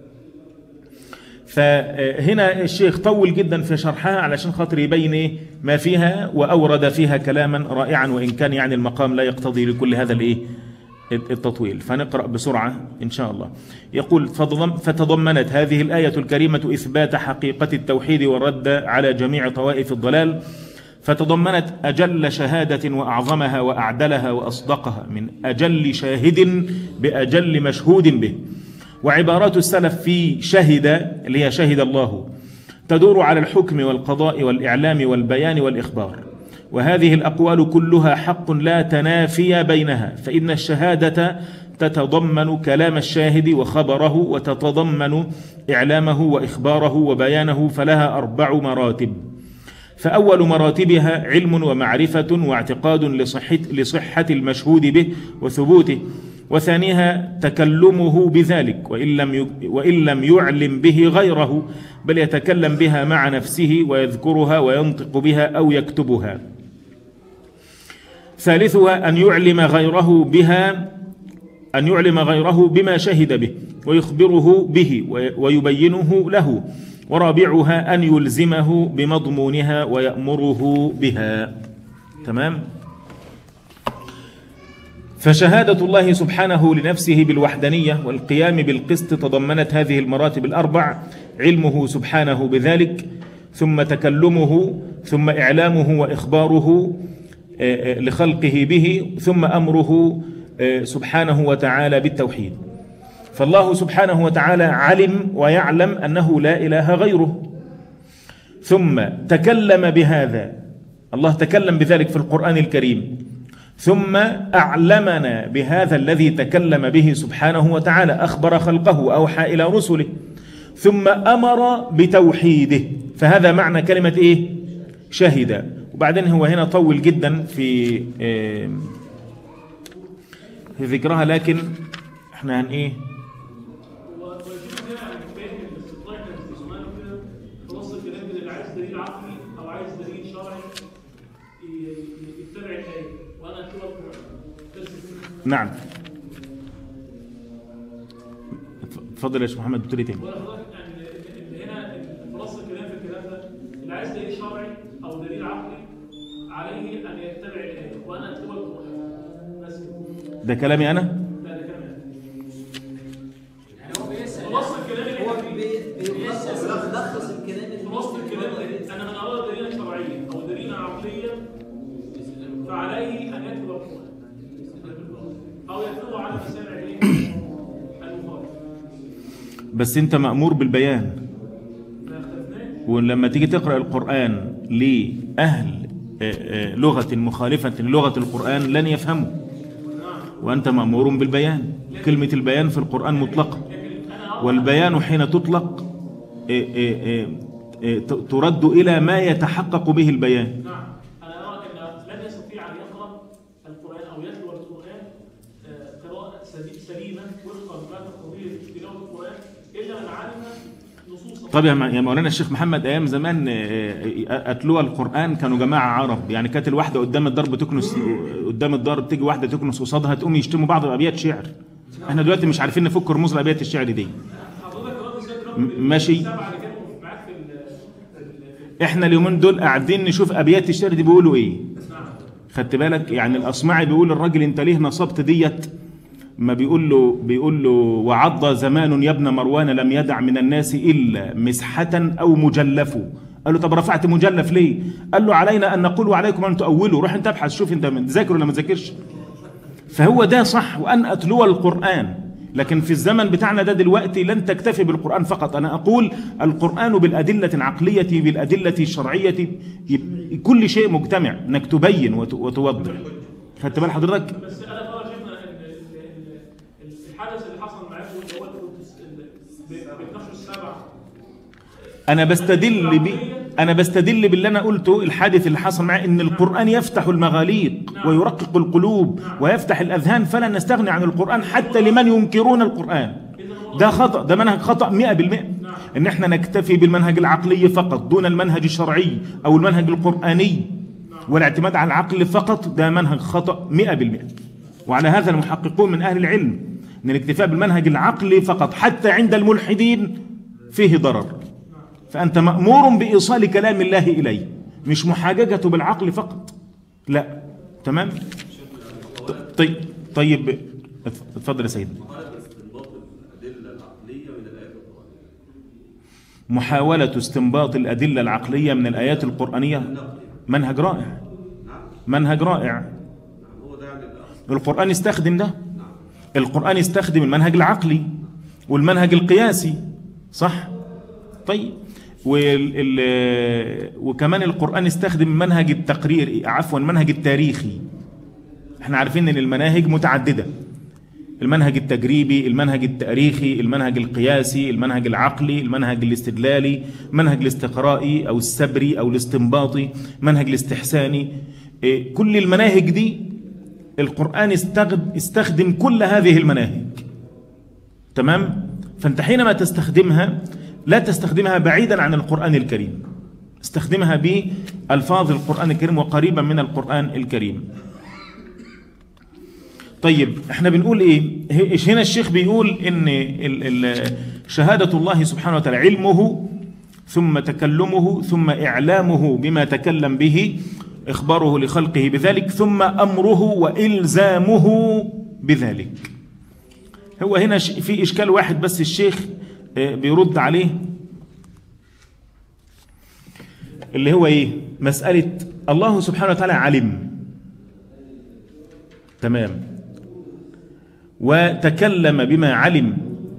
فهنا الشيخ طول جدا في شرحها علشان خاطر يبين ما فيها، وأورد فيها كلاما رائعا، وإن كان يعني المقام لا يقتضي لكل هذا الإيه التطويل، فنقرأ بسرعة إن شاء الله. يقول: فتضمنت هذه الآية الكريمة إثبات حقيقة التوحيد والرد على جميع طوائف الضلال، فتضمنت أجل شهادة وأعظمها وأعدلها وأصدقها من أجل شاهد بأجل مشهود به. وعبارات السلف في شهد اللي هي شهد الله تدور على الحكم والقضاء والإعلام والبيان والإخبار، وهذه الأقوال كلها حق لا تنافي بينها، فإن الشهادة تتضمن كلام الشاهد وخبره، وتتضمن إعلامه وإخباره وبيانه، فلها أربع مراتب. فأول مراتبها علم ومعرفة واعتقاد لصحة, لصحة المشهود به وثبوته، وثانيها تكلمه بذلك وإن لم وإن لم يعلم به غيره، بل يتكلم بها مع نفسه ويذكرها وينطق بها أو يكتبها. ثالثها أن يعلم غيره بها أن يعلم غيره بما شهد به ويخبره به ويبينه له. ورابعها أن يلزمه بمضمونها ويأمره بها. تمام؟ فشهادة الله سبحانه لنفسه بالوحدانية والقيام بالقسط تضمنت هذه المراتب الأربع: علمه سبحانه بذلك، ثم تكلمه، ثم إعلامه وإخباره لخلقه به، ثم أمره سبحانه وتعالى بالتوحيد. فالله سبحانه وتعالى علم ويعلم أنه لا إله غيره، ثم تكلم بهذا، الله تكلم بذلك في القرآن الكريم، ثم أعلمنا بهذا الذي تكلم به سبحانه وتعالى، أخبر خلقه، أوحى إلى رسله، ثم أمر بتوحيده. فهذا معنى كلمة إيه؟ شهد. وبعدين هو هنا طول جدا في في ذكرها، لكن احنا هن إيه يتبع الآية، وأنا أكتبها في درس نعم. اتفضل يا شيخ محمد، بتقول ايه تاني؟ يعني هنا خلاص الكلام في الكلام ده اللي عايز دليل شرعي او دليل عقلي عليه ان يتبع الايه وانا اتبع القران بس. ده كلامي انا؟ لا ده كلامي انا. يعني هو بيسال خلاص الكلام اللي هو بيلخص الكلام اللي خلاص الكلام ده انا من اراد دليلا شرعيا او دليلا عقليا فعليه ان يتبع القران او يتبع على مسامع الايه؟ المخالف. بس انت مأمور بالبيان، ولما تيجي تقرأ القرآن لأهل لغة مخالفة للغة القرآن لن يفهموا، وأنت مأمور بالبيان. كلمة البيان في القرآن مطلقة، والبيان حين تطلق ترد إلى ما يتحقق به البيان. نعم، أنا أرى أن لن يستطيع أن يقرأ القرآن أو يتلو القرآن قراءة سليمة وفقا لما تقتضيه تلاوة القرآن إلا من علم نصوصا. طب يا مولانا الشيخ محمد، أيام زمان أتلوها القرآن كانوا جماعة عرب، يعني كانت الواحدة قدام الدار بتكنس، قدام الدار تيجي واحدة تكنس قصادها تقوم يشتموا بعض بأبيات شعر. احنا دلوقتي مش عارفين نفك رموز الأبيات الشعر دي. ماشي. احنا اليومين دول قاعدين نشوف ابيات الشعر دي بيقولوا ايه. خدت بالك؟ يعني الاصمعي بيقول الراجل انت ليه نصبت ديت، ما بيقول له بيقول له وعض زمان يا ابن مروان لم يدع من الناس الا مسحه او مجلف. قال له طب رفعت مجلف ليه؟ قال له علينا ان نقول وعليكم ان تؤولوا. روح انت ابحث شوف انت مذاكر ولا ما تذاكرش. فهو ده صح، وان اتلو القران. لكن في الزمن بتاعنا ده دلوقتي لن تكتفي بالقرآن فقط. أنا أقول القرآن بالأدلة العقلية بالأدلة الشرعية، كل شيء مجتمع انك تبين وتوضح. خدت بال حضرتك؟ بس أنا ترى شفنا إن الحدث اللي حصل معاكم اللي هو بتناقشوا السبع، أنا بستدل ب أنا بستدل باللي أنا قلته. الحادث اللي حصل معاه إن القرآن يفتح المغاليق ويرقق القلوب ويفتح الأذهان، فلا نستغني عن القرآن حتى لمن ينكرون القرآن. ده خطأ، ده منهج خطأ مئة بالمئة. إن إحنا نكتفي بالمنهج العقلي فقط دون المنهج الشرعي أو المنهج القرآني، والاعتماد على العقل فقط ده منهج خطأ مئة بالمئة. وعلى هذا المحققون من أهل العلم إن الاكتفاء بالمنهج العقلي فقط حتى عند الملحدين فيه ضرر. فأنت مأمور بإيصال كلام الله إليه، مش محاججته بالعقل فقط. لا. تمام؟ طيب طيب اتفضل يا سيدي. محاولة استنباط الأدلة العقلية من الآيات القرآنية منهج رائع، منهج رائع. القرآن يستخدم ده، القرآن يستخدم المنهج العقلي والمنهج القياسي، صح؟ طيب وكمان القرآن يستخدم منهج التقرير، عفوا المنهج التاريخي. احنا عارفين ان المناهج متعددة، المنهج التجريبي، المنهج التاريخي، المنهج القياسي، المنهج العقلي، المنهج الاستدلالي، منهج الاستقرائي او السبري او الاستنباطي، منهج الاستحساني. كل المناهج دي القرآن استخدم كل هذه المناهج. تمام؟ فانت حينما تستخدمها لا تستخدمها بعيدا عن القرآن الكريم، استخدمها بألفاظ القرآن الكريم وقريبا من القرآن الكريم. طيب احنا بنقول ايه؟ هنا الشيخ بيقول ان ال ال شهادة الله سبحانه وتعالى علمه ثم تكلمه ثم إعلامه بما تكلم به، إخباره لخلقه بذلك، ثم أمره وإلزامه بذلك. هو هنا في إشكال واحد بس الشيخ بيرد عليه، اللي هو ايه؟ مسألة الله سبحانه وتعالى علم، تمام، وتكلم بما علم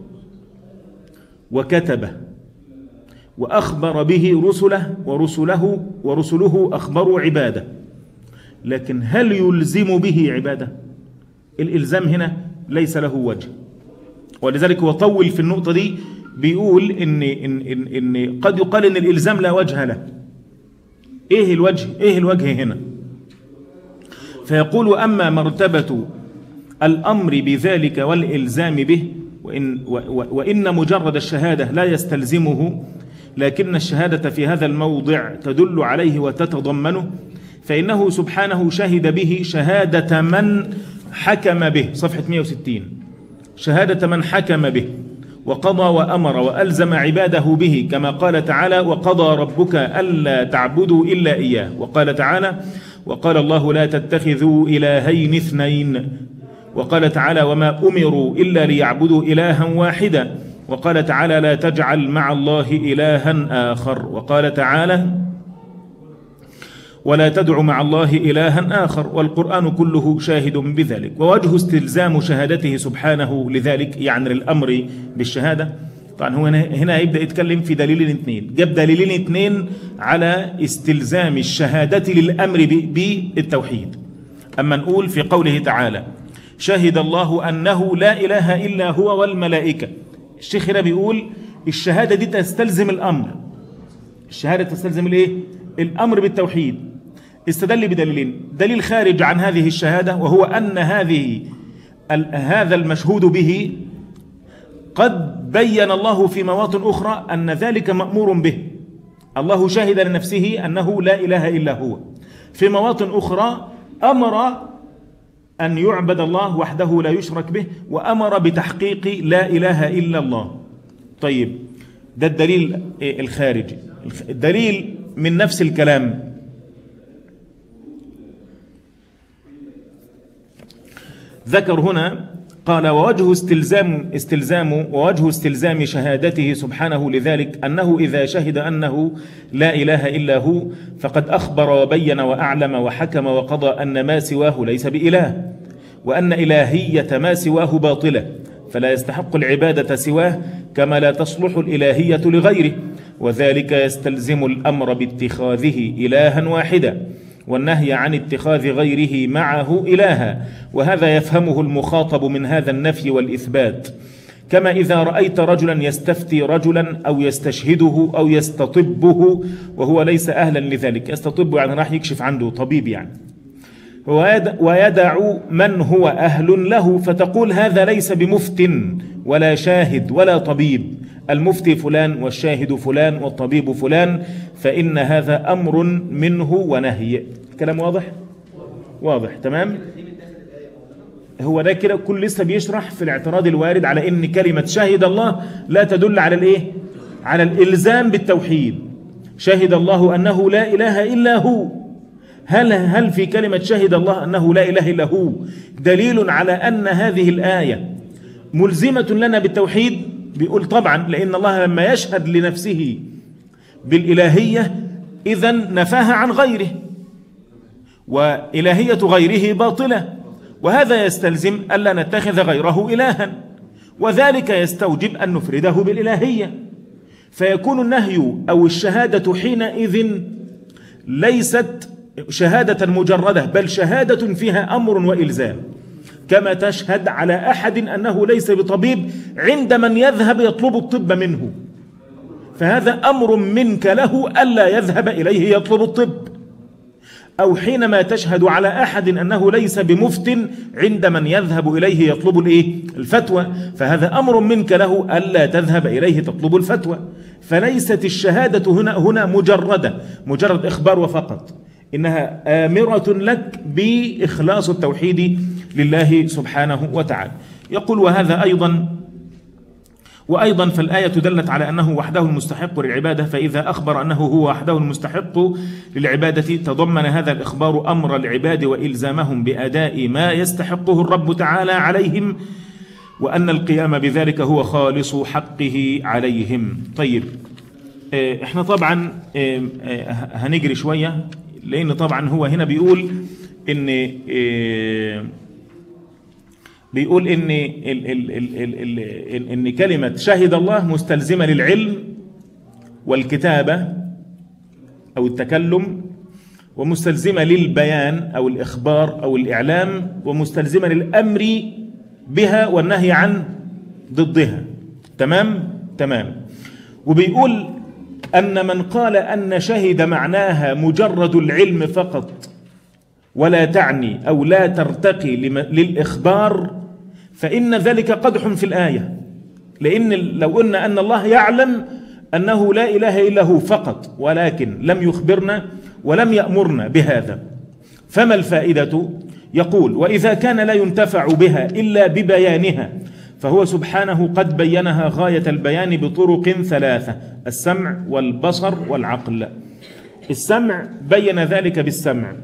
وكتبه وأخبر به رسله ورسله ورسله أخبروا عباده، لكن هل يلزم به عباده؟ الإلزام هنا ليس له وجه، ولذلك هو طول في النقطة دي، بيقول إن, إن, إن, إن قد يقال إن الإلزام لا وجه له. إيه الوجه؟ إيه الوجه هنا؟ فيقول أما مرتبة الأمر بذلك والإلزام به، وإن, وإن مجرد الشهادة لا يستلزمه، لكن الشهادة في هذا الموضع تدل عليه وتتضمنه، فإنه سبحانه شهد به شهادة من حكم به، صفحة مئة وستين، شهادة من حكم به وقضى وأمر وألزم عباده به، كما قال تعالى وقضى ربك ألا تعبدوا إلا إياه، وقال تعالى وقال الله لا تتخذوا إلهين اثنين، وقال تعالى وما أمروا إلا ليعبدوا إلها واحدا، وقال تعالى لا تجعل مع الله إلها آخر، وقال تعالى ولا تدع مع الله إلها آخر، والقرآن كله شاهد بذلك. ووجه استلزام شهادته سبحانه لذلك، يعني الأمر بالشهادة. طبعا هو هنا يبدأ يتكلم في دليلين اثنين، جاب دليلين اثنين على استلزام الشهادة للأمر بالتوحيد. أما نقول في قوله تعالى شهد الله أنه لا إله إلا هو والملائكة، الشيخ هنا بيقول الشهادة دي تستلزم الأمر، الشهادة تستلزم الإيه؟ الأمر بالتوحيد. استدل بدليلين، دليل خارج عن هذه الشهادة، وهو أن هذه هذا المشهود به قد بين الله في مواطن أخرى أن ذلك مأمور به، الله شهد لنفسه أنه لا إله إلا هو، في مواطن أخرى أمر أن يعبد الله وحده لا يشرك به، وأمر بتحقيق لا إله إلا الله. طيب ده الدليل الخارجي. الدليل من نفس الكلام ذكر هنا قال ووجه استلزام استلزام ووجه استلزام شهادته سبحانه لذلك أنه إذا شهد أنه لا إله إلا هو فقد أخبر وبين وأعلم وحكم وقضى أن ما سواه ليس بإله، وأن إلهية ما سواه باطلة، فلا يستحق العبادة سواه، كما لا تصلح الإلهية لغيره، وذلك يستلزم الأمر باتخاذه إلها واحدا، والنهي عن اتخاذ غيره معه إلها، وهذا يفهمه المخاطب من هذا النفي والإثبات. كما إذا رأيت رجلا يستفتي رجلا أو يستشهده أو يستطبه وهو ليس أهلا لذلك، يستطب يعني راح يكشف عنده طبيب يعني، ويدع من هو أهل له، فتقول هذا ليس بمفت ولا شاهد ولا طبيب، المفتي فلان والشاهد فلان والطبيب فلان، فإن هذا أمر منه ونهي. الكلام واضح؟ واضح تمام. هو ده كده كل لسه بيشرح في الاعتراض الوارد على إن كلمة شهد الله لا تدل على الإيه؟ على الإلزام بالتوحيد. شهد الله أنه لا إله إلا هو، هل هل في كلمة شهد الله أنه لا إله إلا هو دليل على أن هذه الآية ملزمة لنا بالتوحيد؟ بيقول طبعا، لأن الله لما يشهد لنفسه بالإلهية إذن نفاها عن غيره، وإلهية غيره باطلة، وهذا يستلزم ألا نتخذ غيره إلها، وذلك يستوجب أن نفرده بالإلهية، فيكون النهي أو الشهادة حينئذ ليست شهادة مجردة، بل شهادة فيها أمر وإلزام، كما تشهد على أحد أنه ليس بطبيب عند من يذهب يطلب الطب منه، فهذا أمر منك له ألا يذهب إليه يطلب الطب. أو حينما تشهد على أحد أنه ليس بمفت عند من يذهب إليه يطلب الإيه؟ الفتوى، فهذا أمر منك له ألا تذهب إليه تطلب الفتوى. فليست الشهادة هنا هنا مجردة مجرد إخبار وفقط، إنها آمرة لك بإخلاص التوحيد لله سبحانه وتعالى. يقول وهذا أيضا وأيضا فالآية دلت على أنه وحده المستحق للعبادة، فإذا أخبر أنه هو وحده المستحق للعبادة تضمن هذا الإخبار أمر العباد وإلزامهم بأداء ما يستحقه الرب تعالى عليهم، وأن القيام بذلك هو خالص حقه عليهم. طيب احنا طبعا هنجري شوية، لأن طبعا هو هنا بيقول إن بيقول إن ال ال ال ال ال إن كلمة شهد الله مستلزمة للعلم والكتابة أو التكلم، ومستلزمة للبيان أو الإخبار أو الإعلام، ومستلزمة للأمر بها والنهي عن ضدها. تمام تمام. وبيقول أن من قال أن شهد معناها مجرد العلم فقط ولا تعني أو لا ترتقي للإخبار، فإن ذلك قدح في الآية، لأن لو قلنا أن الله يعلم أنه لا إله إلا هو فقط ولكن لم يخبرنا ولم يأمرنا بهذا، فما الفائدة؟ يقول: وإذا كان لا ينتفع بها إلا ببيانها فهو سبحانه قد بينها غاية البيان بطرق ثلاثة: السمع والبصر والعقل. السمع بين ذلك بالسمع،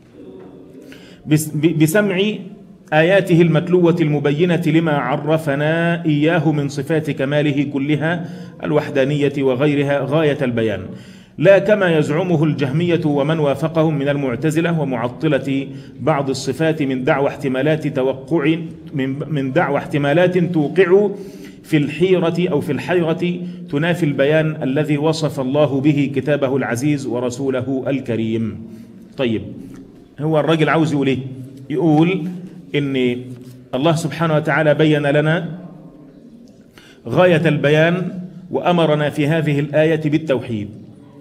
بسمع آياته المتلوة المبينة لما عرفنا إياه من صفات كماله كلها الوحدانية وغيرها غاية البيان، لا كما يزعمه الجهمية ومن وافقهم من المعتزلة ومعطلة بعض الصفات من دعوى احتمالات توقع من دعوى احتمالات توقع في الحيرة أو في الحيرة تنافي البيان الذي وصف الله به كتابه العزيز ورسوله الكريم. طيب، هو الراجل عاوز يقول ايه؟ يقول ان الله سبحانه وتعالى بين لنا غاية البيان وأمرنا في هذه الآية بالتوحيد،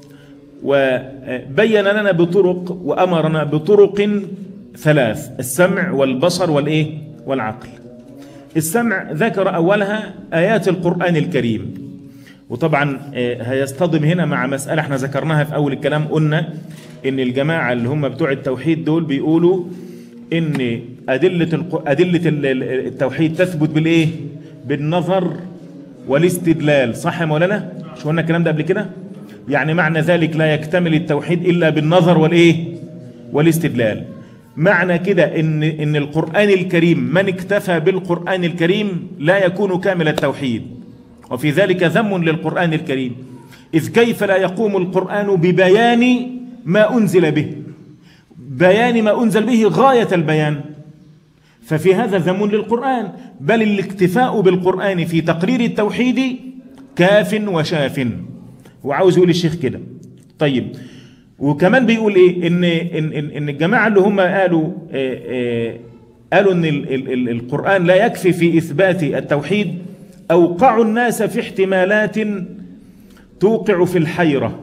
وبين لنا بطرق وأمرنا بطرق ثلاث: السمع والبصر والإيه؟ والعقل. السمع ذكر أولها آيات القرآن الكريم، وطبعا هيصطدم هنا مع مسألة احنا ذكرناها في أول الكلام. قلنا إن الجماعة اللي هم بتوع التوحيد دول بيقولوا إن أدلة أدلة التوحيد تثبت بالإيه؟ بالنظر والاستدلال. صح يا مولانا؟ شو قلنا الكلام ده قبل كده؟ يعني معنى ذلك لا يكتمل التوحيد إلا بالنظر والإيه؟ والاستدلال. معنى كده إن إن القرآن الكريم من اكتفى بالقرآن الكريم لا يكون كامل التوحيد، وفي ذلك ذم للقرآن الكريم، إذ كيف لا يقوم القرآن ببيان ما أنزل به، بيان ما أنزل به غاية البيان، ففي هذا ذم للقرآن، بل الاكتفاء بالقرآن في تقرير التوحيد كاف وشاف. وعاوز يقول الشيخ كده. طيب، وكمان بيقول ايه؟ ان ان ان الجماعه اللي هم قالوا آآ آآ قالوا ان ال ال ال القرآن لا يكفي في اثبات التوحيد، اوقعوا الناس في احتمالات توقع في الحيره.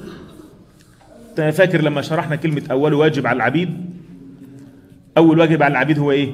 فاكر لما شرحنا كلمه اول واجب على العبيد؟ اول واجب على العبيد هو ايه؟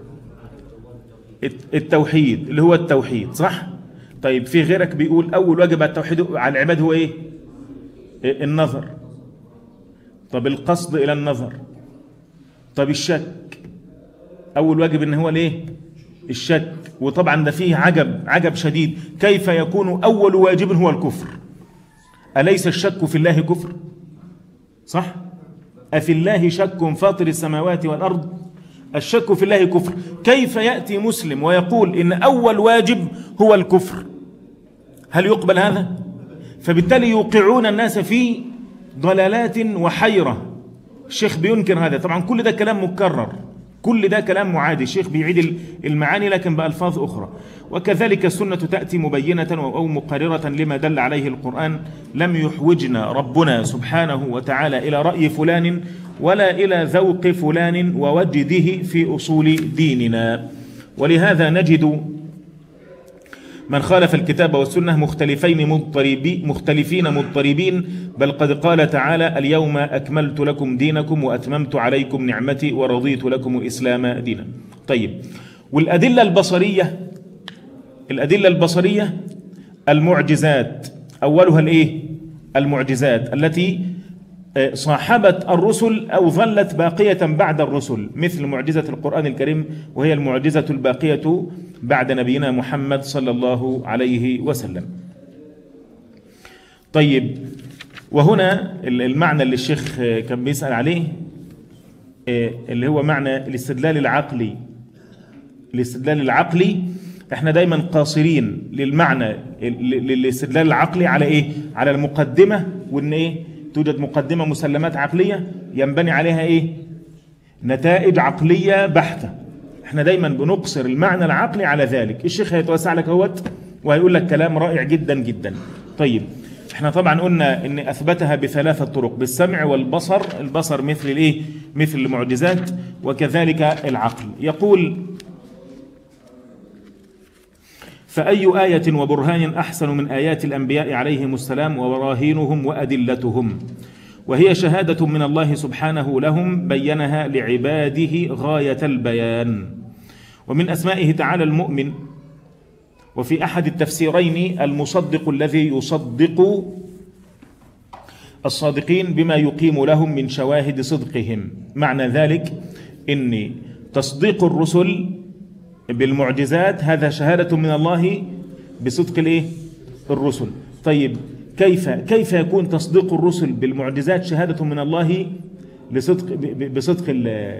التوحيد، اللي هو التوحيد، صح؟ طيب، في غيرك بيقول اول واجب على التوحيد على العباد هو ايه؟ النظر. طب القصد الى النظر. طب الشك، اول واجب ان هو الايه؟ الشك. وطبعا ده فيه عجب عجب شديد، كيف يكون اول واجب هو الكفر؟ اليس الشك في الله كفر؟ صح؟ افي الله شك فاطر السماوات والارض؟ الشك في الله كفر. كيف ياتي مسلم ويقول ان اول واجب هو الكفر؟ هل يقبل هذا؟ فبالتالي يوقعون الناس في ضلالات وحيرة. الشيخ بينكر هذا. طبعا كل ده كلام مكرر، كل ده كلام معادي، الشيخ بيعيد المعاني لكن بألفاظ أخرى. وكذلك السنة تأتي مبينة أو مقررة لما دل عليه القرآن. لم يحوجنا ربنا سبحانه وتعالى إلى رأي فلان ولا إلى ذوق فلان ووجده في أصول ديننا. ولهذا نجد من خالف الكتاب والسنة مختلفين مضطربين مختلفين مضطربين، بل قد قال تعالى: اليوم أكملت لكم دينكم وأتممت عليكم نعمتي ورضيت لكم الإسلام دينا. طيب، والأدلة البصرية، الأدلة البصرية المعجزات، أولها الإيه؟ المعجزات التي صاحبت الرسل أو ظلت باقية بعد الرسل، مثل معجزة القرآن الكريم، وهي المعجزة الباقية بعد نبينا محمد صلى الله عليه وسلم. طيب، وهنا المعنى اللي الشيخ كان بيسأل عليه اللي هو معنى الاستدلال العقلي. الاستدلال العقلي احنا دايما قاصرين للمعنى للاستدلال العقلي على ايه؟ على المقدمة، وان ايه؟ توجد مقدمة مسلمات عقلية ينبني عليها ايه؟ نتائج عقلية بحتة. احنا دايما بنقصر المعنى العقلي على ذلك. الشيخ هيتوسع لك اهوت وهيقول لك كلام رائع جدا جدا. طيب، احنا طبعا قلنا ان اثبتها بثلاثة طرق: بالسمع والبصر، البصر مثل الايه؟ مثل المعجزات، وكذلك العقل. يقول: فأي آية وبرهان أحسن من آيات الأنبياء عليهم السلام وبراهينهم وأدلتهم، وهي شهادة من الله سبحانه لهم بينها لعباده غاية البيان. ومن أسمائه تعالى المؤمن، وفي أحد التفسيرين المصدق الذي يصدق الصادقين بما يقيم لهم من شواهد صدقهم. معنى ذلك إن تصديق الرسل بالمعجزات هذا شهادة من الله بصدق الايه الرسل. طيب كيف كيف يكون تصديق الرسل بالمعجزات شهادة من الله لصدق بصدق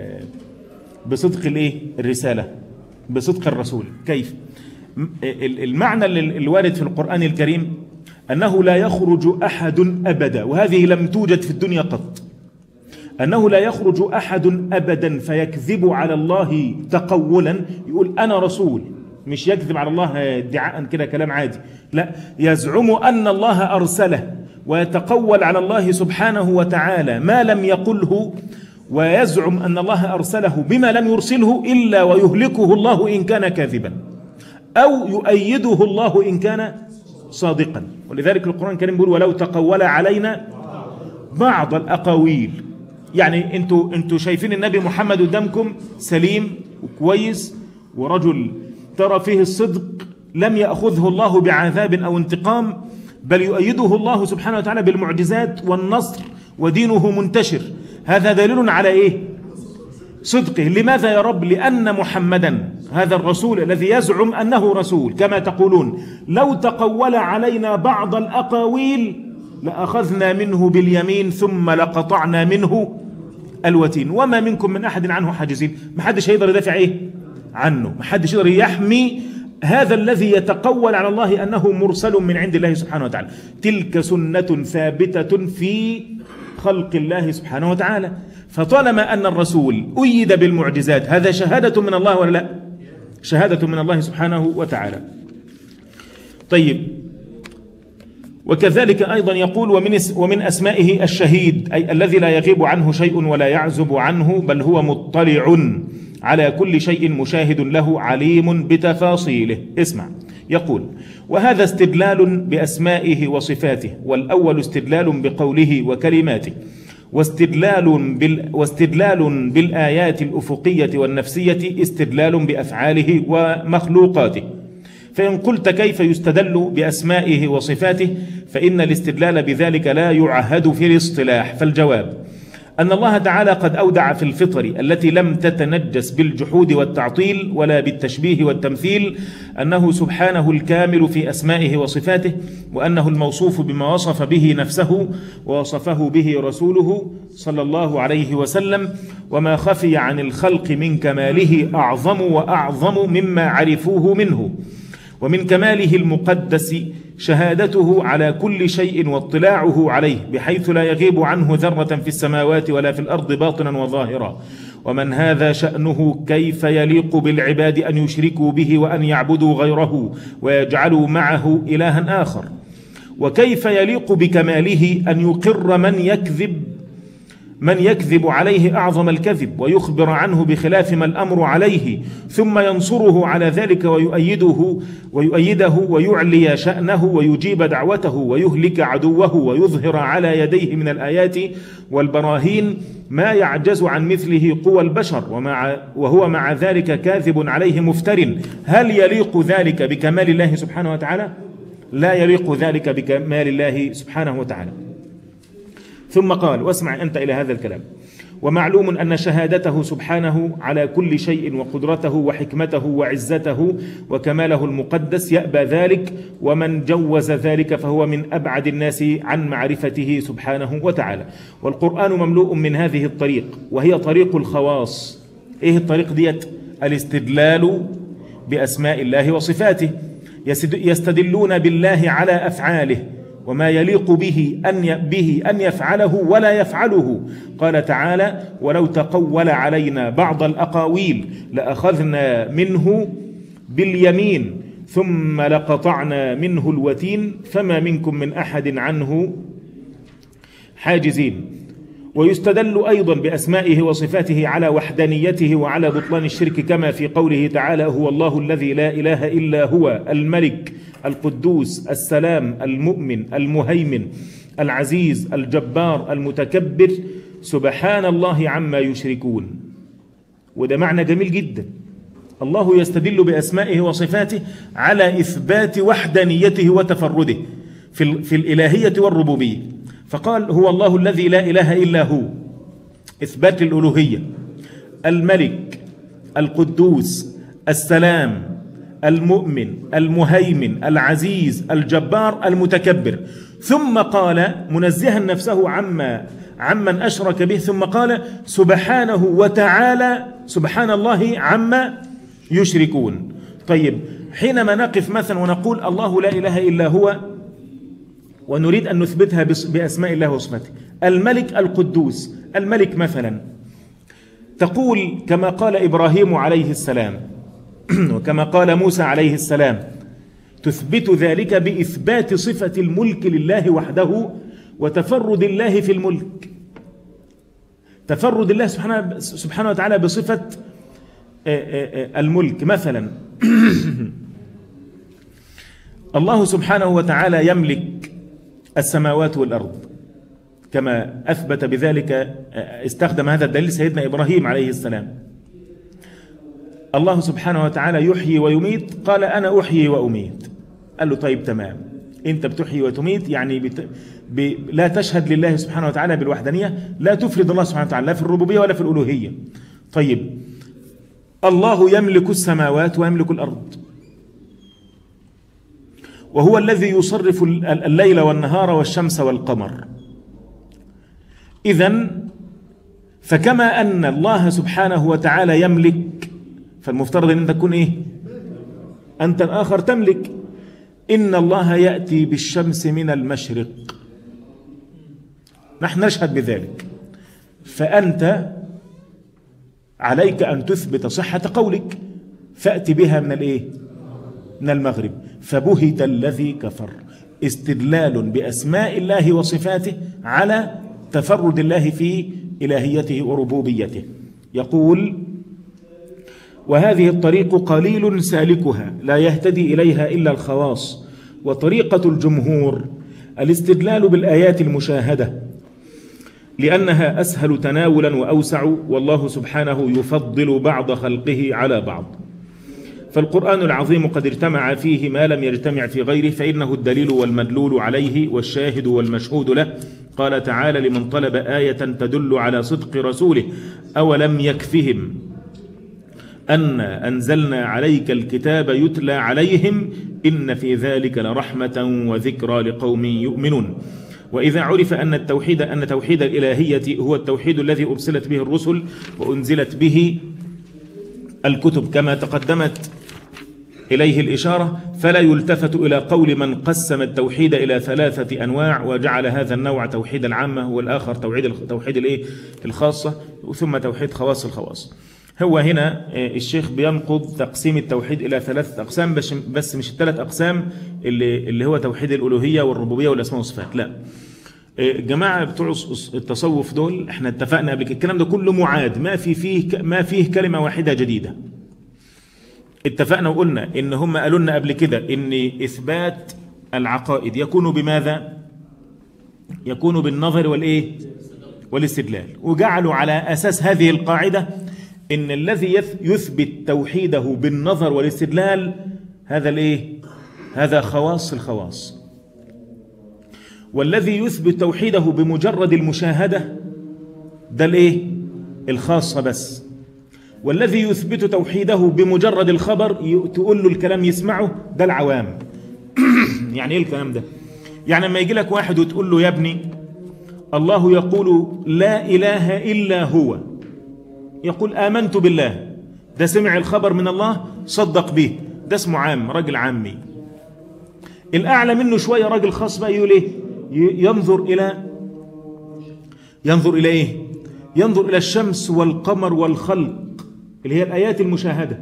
بصدق الايه الرسالة بصدق الرسول؟ كيف؟ المعنى الوارد في القرآن الكريم أنه لا يخرج أحد أبدا، وهذه لم توجد في الدنيا قط، أنه لا يخرج أحد أبدا فيكذب على الله تقولا، يقول أنا رسول، مش يكذب على الله ادعاء كده كلام عادي، لا، يزعم أن الله أرسله ويتقول على الله سبحانه وتعالى ما لم يقله، ويزعم أن الله أرسله بما لم يرسله إلا ويهلكه الله إن كان كاذبا أو يؤيده الله إن كان صادقا. ولذلك القرآن الكريم بيقول ولو تقول علينا بعض الأقاويل. يعني انتوا انتوا شايفين النبي محمد قدامكم سليم وكويس ورجل ترى فيه الصدق، لم يأخذه الله بعذاب أو انتقام، بل يؤيده الله سبحانه وتعالى بالمعجزات والنصر ودينه منتشر. هذا دليل على ايه؟ صدقه. لماذا يا رب؟ لأن محمدا هذا الرسول الذي يزعم أنه رسول كما تقولون لو تقول علينا بعض الأقاويل لأخذنا منه باليمين ثم لقطعنا منه الوتين وما منكم من أحد عنه حاجزين. ما حدش هيقدر يدافع ايه عنه، ما حدش يقدر يحمي هذا الذي يتقول على الله أنه مرسل من عند الله سبحانه وتعالى. تلك سنة ثابتة في خلق الله سبحانه وتعالى. فطالما أن الرسول أيد بالمعجزات هذا شهادة من الله ولا لا؟ شهادة من الله سبحانه وتعالى. طيب، وكذلك أيضا يقول ومن ومن أسمائه الشهيد، أي الذي لا يغيب عنه شيء ولا يعزب عنه بل هو مطلع على كل شيء مشاهد له عليم بتفاصيله. اسمع، يقول وهذا استدلال بأسمائه وصفاته، والأول استدلال بقوله وكلماته، واستدلال بال واستدلال بالآيات الأفقية والنفسية استدلال بأفعاله ومخلوقاته. فإن قلت كيف يستدل بأسمائه وصفاته فإن الاستدلال بذلك لا يعهد في الاصطلاح. فالجواب أن الله تعالى قد أودع في الفطر التي لم تتنجس بالجحود والتعطيل ولا بالتشبيه والتمثيل أنه سبحانه الكامل في أسمائه وصفاته، وأنه الموصوف بما وصف به نفسه ووصفه به رسوله صلى الله عليه وسلم، وما خفي عن الخلق من كماله أعظم وأعظم مما عرفوه منه. ومن كماله المقدس شهادته على كل شيء واطلاعه عليه بحيث لا يغيب عنه ذرة في السماوات ولا في الأرض باطنا وظاهرا. ومن هذا شأنه كيف يليق بالعباد أن يشركوا به وأن يعبدوا غيره ويجعلوا معه إلها آخر؟ وكيف يليق بكماله أن يقر من يكذب من يكذب عليه أعظم الكذب ويخبر عنه بخلاف ما الأمر عليه، ثم ينصره على ذلك ويؤيده ويؤيده ويعلي شأنه ويجيب دعوته ويهلك عدوه ويظهر على يديه من الآيات والبراهين ما يعجز عن مثله قوى البشر، ومع وهو مع ذلك كاذب عليه مفتر. هل يليق ذلك بكمال الله سبحانه وتعالى؟ لا يليق ذلك بكمال الله سبحانه وتعالى. ثم قال واسمع أنت إلى هذا الكلام: ومعلوم أن شهادته سبحانه على كل شيء وقدرته وحكمته وعزته وكماله المقدس يأبى ذلك، ومن جوز ذلك فهو من أبعد الناس عن معرفته سبحانه وتعالى. والقرآن مملوء من هذه الطريق، وهي طريق الخواص. إيه الطريق ديت؟ الاستدلال بأسماء الله وصفاته، يستدلون بالله على أفعاله وما يليق به أن به أن يفعله ولا يفعله. قال تعالى: ولو تقول علينا بعض الأقاويل لأخذنا منه باليمين ثم لقطعنا منه الوتين فما منكم من أحد عنه حاجزين. ويستدل أيضا بأسمائه وصفاته على وحدانيته وعلى بطلان الشرك، كما في قوله تعالى: هو الله الذي لا إله إلا هو الملك القدوس السلام المؤمن المهيمن العزيز الجبار المتكبر سبحان الله عما يشركون. وده معنى جميل جدا. الله يستدل بأسمائه وصفاته على إثبات وحدانيته وتفرده في, في الإلهية والربوبية، فقال: هو الله الذي لا إله إلا هو، إثبات الألوهية. الملك القدوس السلام المؤمن المهيمن العزيز الجبار المتكبر، ثم قال منزها نفسه عما عمن أشرك به، ثم قال سبحانه وتعالى سبحان الله عما يشركون. طيب حينما نقف مثلا ونقول الله لا إله إلا هو ونريد أن نثبتها بأسماء الله وصفاته، الملك القدوس، الملك مثلا تقول كما قال إبراهيم عليه السلام وكما قال موسى عليه السلام، تثبت ذلك بإثبات صفة الملك لله وحده وتفرد الله في الملك، تفرد الله سبحانه, سبحانه وتعالى بصفة الملك. مثلا الله سبحانه وتعالى يملك السماوات والأرض كما أثبت بذلك، استخدم هذا الدليل سيدنا إبراهيم عليه السلام. الله سبحانه وتعالى يحيي ويميت، قال أنا أحيي وأميت. قال له طيب تمام، أنت بتحيي وتميت يعني بت... ب... لا تشهد لله سبحانه وتعالى بالوحدانية، لا تفرد الله سبحانه وتعالى لا في الربوبية ولا في الألوهية. طيب الله يملك السماوات ويملك الأرض، وهو الذي يصرف الليل والنهار والشمس والقمر. إذن فكما أن الله سبحانه وتعالى يملك، فالمفترض أن أنت تكون إيه؟ أنت الآخر تملك. إن الله يأتي بالشمس من المشرق، نحن نشهد بذلك، فأنت عليك أن تثبت صحة قولك، فأتي بها من الإيه؟ من المغرب. فبهت الذي كفر، استدلال بأسماء الله وصفاته على تفرد الله في إلهيته وربوبيته. يقول وهذه الطريق قليل سالكها لا يهتدي إليها إلا الخواص، وطريقة الجمهور الاستدلال بالآيات المشاهدة لأنها أسهل تناولا وأوسع، والله سبحانه يفضل بعض خلقه على بعض. فالقرآن العظيم قد اجتمع فيه ما لم يجتمع في غيره، فإنه الدليل والمدلول عليه والشاهد والمشهود له. قال تعالى لمن طلب آية تدل على صدق رسوله أولم يكفهم أن أنزلنا عليك الكتاب يتلى عليهم إن في ذلك لرحمة وذكرى لقوم يؤمنون. وإذا عرف أن التوحيد أن توحيد الإلهية هو التوحيد الذي أرسلت به الرسل وأنزلت به الكتب كما تقدمت إليه الإشارة، فلا يلتفت إلى قول من قسم التوحيد إلى ثلاثة أنواع وجعل هذا النوع توحيد العامة والآخر توحيد توحيد الإيه الخاصة ثم توحيد خواص الخواص. هو هنا الشيخ بينقض تقسيم التوحيد إلى ثلاثة أقسام، بس بس مش الثلاث أقسام اللي اللي هو توحيد الألوهية والربوبية والأسماء والصفات، لا. الجماعة بتوع التصوف دول احنا اتفقنا قبل كده الكلام ده كله معاد، ما في فيه ما فيه كلمة واحدة جديدة. اتفقنا وقلنا ان هم قالوا لنا قبل كده ان إثبات العقائد يكون بماذا؟ يكون بالنظر والايه؟ والاستدلال، وجعلوا على أساس هذه القاعدة إن الذي يثبت توحيده بالنظر والاستدلال هذا الايه؟ هذا خواص الخواص، والذي يثبت توحيده بمجرد المشاهدة ده الايه؟ الخاصة بس، والذي يثبت توحيده بمجرد الخبر تقول له الكلام يسمعه ده العوام. يعني ايه الكلام ده؟ يعني لما يجي لك واحد وتقول له يا ابني الله يقول لا إله إلا هو، يقول آمنت بالله، ده سمع الخبر من الله صدق به، ده اسمه عام، راجل عامي. الأعلى منه شوية راجل خاص بقى يقول ايه؟ ينظر إلى ينظر إلى ايه؟ ينظر إلى الشمس والقمر والخلق اللي هي الآيات المشاهدة،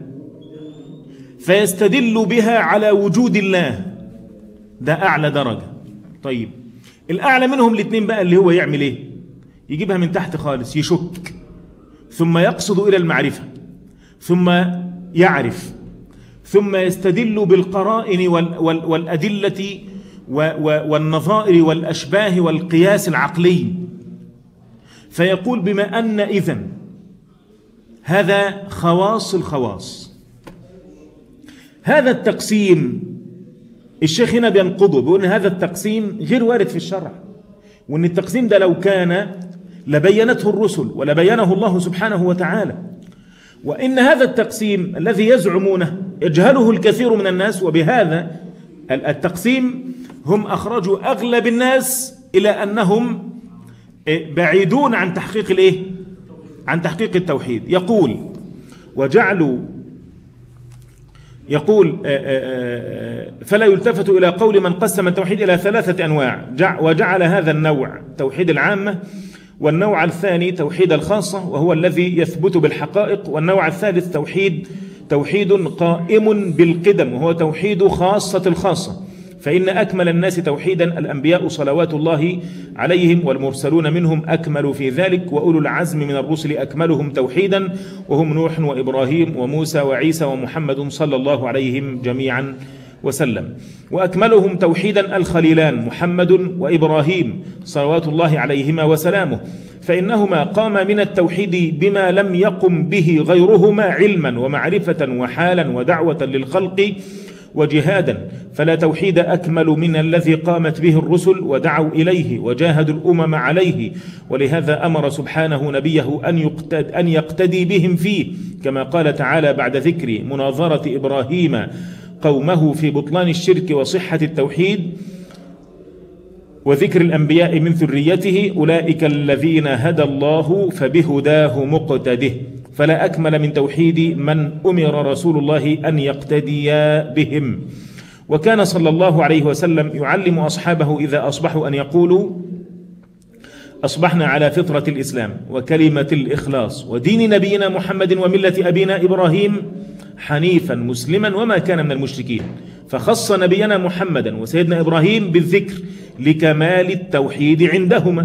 فيستدل بها على وجود الله، ده أعلى درجة. طيب الأعلى منهم الاثنين بقى اللي هو يعمل ايه؟ يجيبها من تحت خالص، يشك، ثم يقصد إلى المعرفة، ثم يعرف، ثم يستدل بالقرائن وال وال والأدلة والنظائر والأشباه والقياس العقلي، فيقول بما أن إذن هذا خواص الخواص. هذا التقسيم الشيخ هنا بينقضه، بيقول هذا التقسيم غير وارد في الشرع، وأن التقسيم ده لو كان لبينته الرسل ولبينه الله سبحانه وتعالى، وإن هذا التقسيم الذي يزعمونه يجهله الكثير من الناس، وبهذا التقسيم هم أخرجوا أغلب الناس إلى أنهم بعيدون عن تحقيق الإيه؟ عن تحقيق التوحيد. يقول وجعلوا يقول فلا يلتفت إلى قول من قسم التوحيد إلى ثلاثة أنواع، وجعل هذا النوع توحيد العامة، والنوع الثاني توحيد الخاصة وهو الذي يثبت بالحقائق، والنوع الثالث توحيد توحيد قائم بالقدم وهو توحيد خاصة الخاصة. فإن أكمل الناس توحيدا الأنبياء صلوات الله عليهم، والمرسلون منهم أكملوا في ذلك، وأولو العزم من الرسل أكملهم توحيدا وهم نوح وإبراهيم وموسى وعيسى ومحمد صلى الله عليهم جميعا وسلم. وأكملهم توحيدا الخليلان محمد وإبراهيم صلوات الله عليهما وسلامه، فإنهما قام من التوحيد بما لم يقم به غيرهما علما ومعرفة وحالا ودعوة للخلق وجهادا، فلا توحيد أكمل من الذي قامت به الرسل ودعوا إليه وجاهدوا الأمم عليه. ولهذا أمر سبحانه نبيه أن يقتد أن يقتدي بهم فيه، كما قال تعالى بعد ذكر مناظرة إبراهيم قومه في بطلان الشرك وصحة التوحيد وذكر الأنبياء من ذريته: أولئك الذين هدى الله فبهداه مقتده. فلا أكمل من توحيد من أمر رسول الله أن يقتدي بهم. وكان صلى الله عليه وسلم يعلم أصحابه إذا أصبحوا أن يقولوا: أصبحنا على فطرة الإسلام وكلمة الإخلاص ودين نبينا محمد وملة أبينا إبراهيم حنيفا مسلما وما كان من المشركين، فخص نبينا محمدا وسيدنا إبراهيم بالذكر لكمال التوحيد عندهما.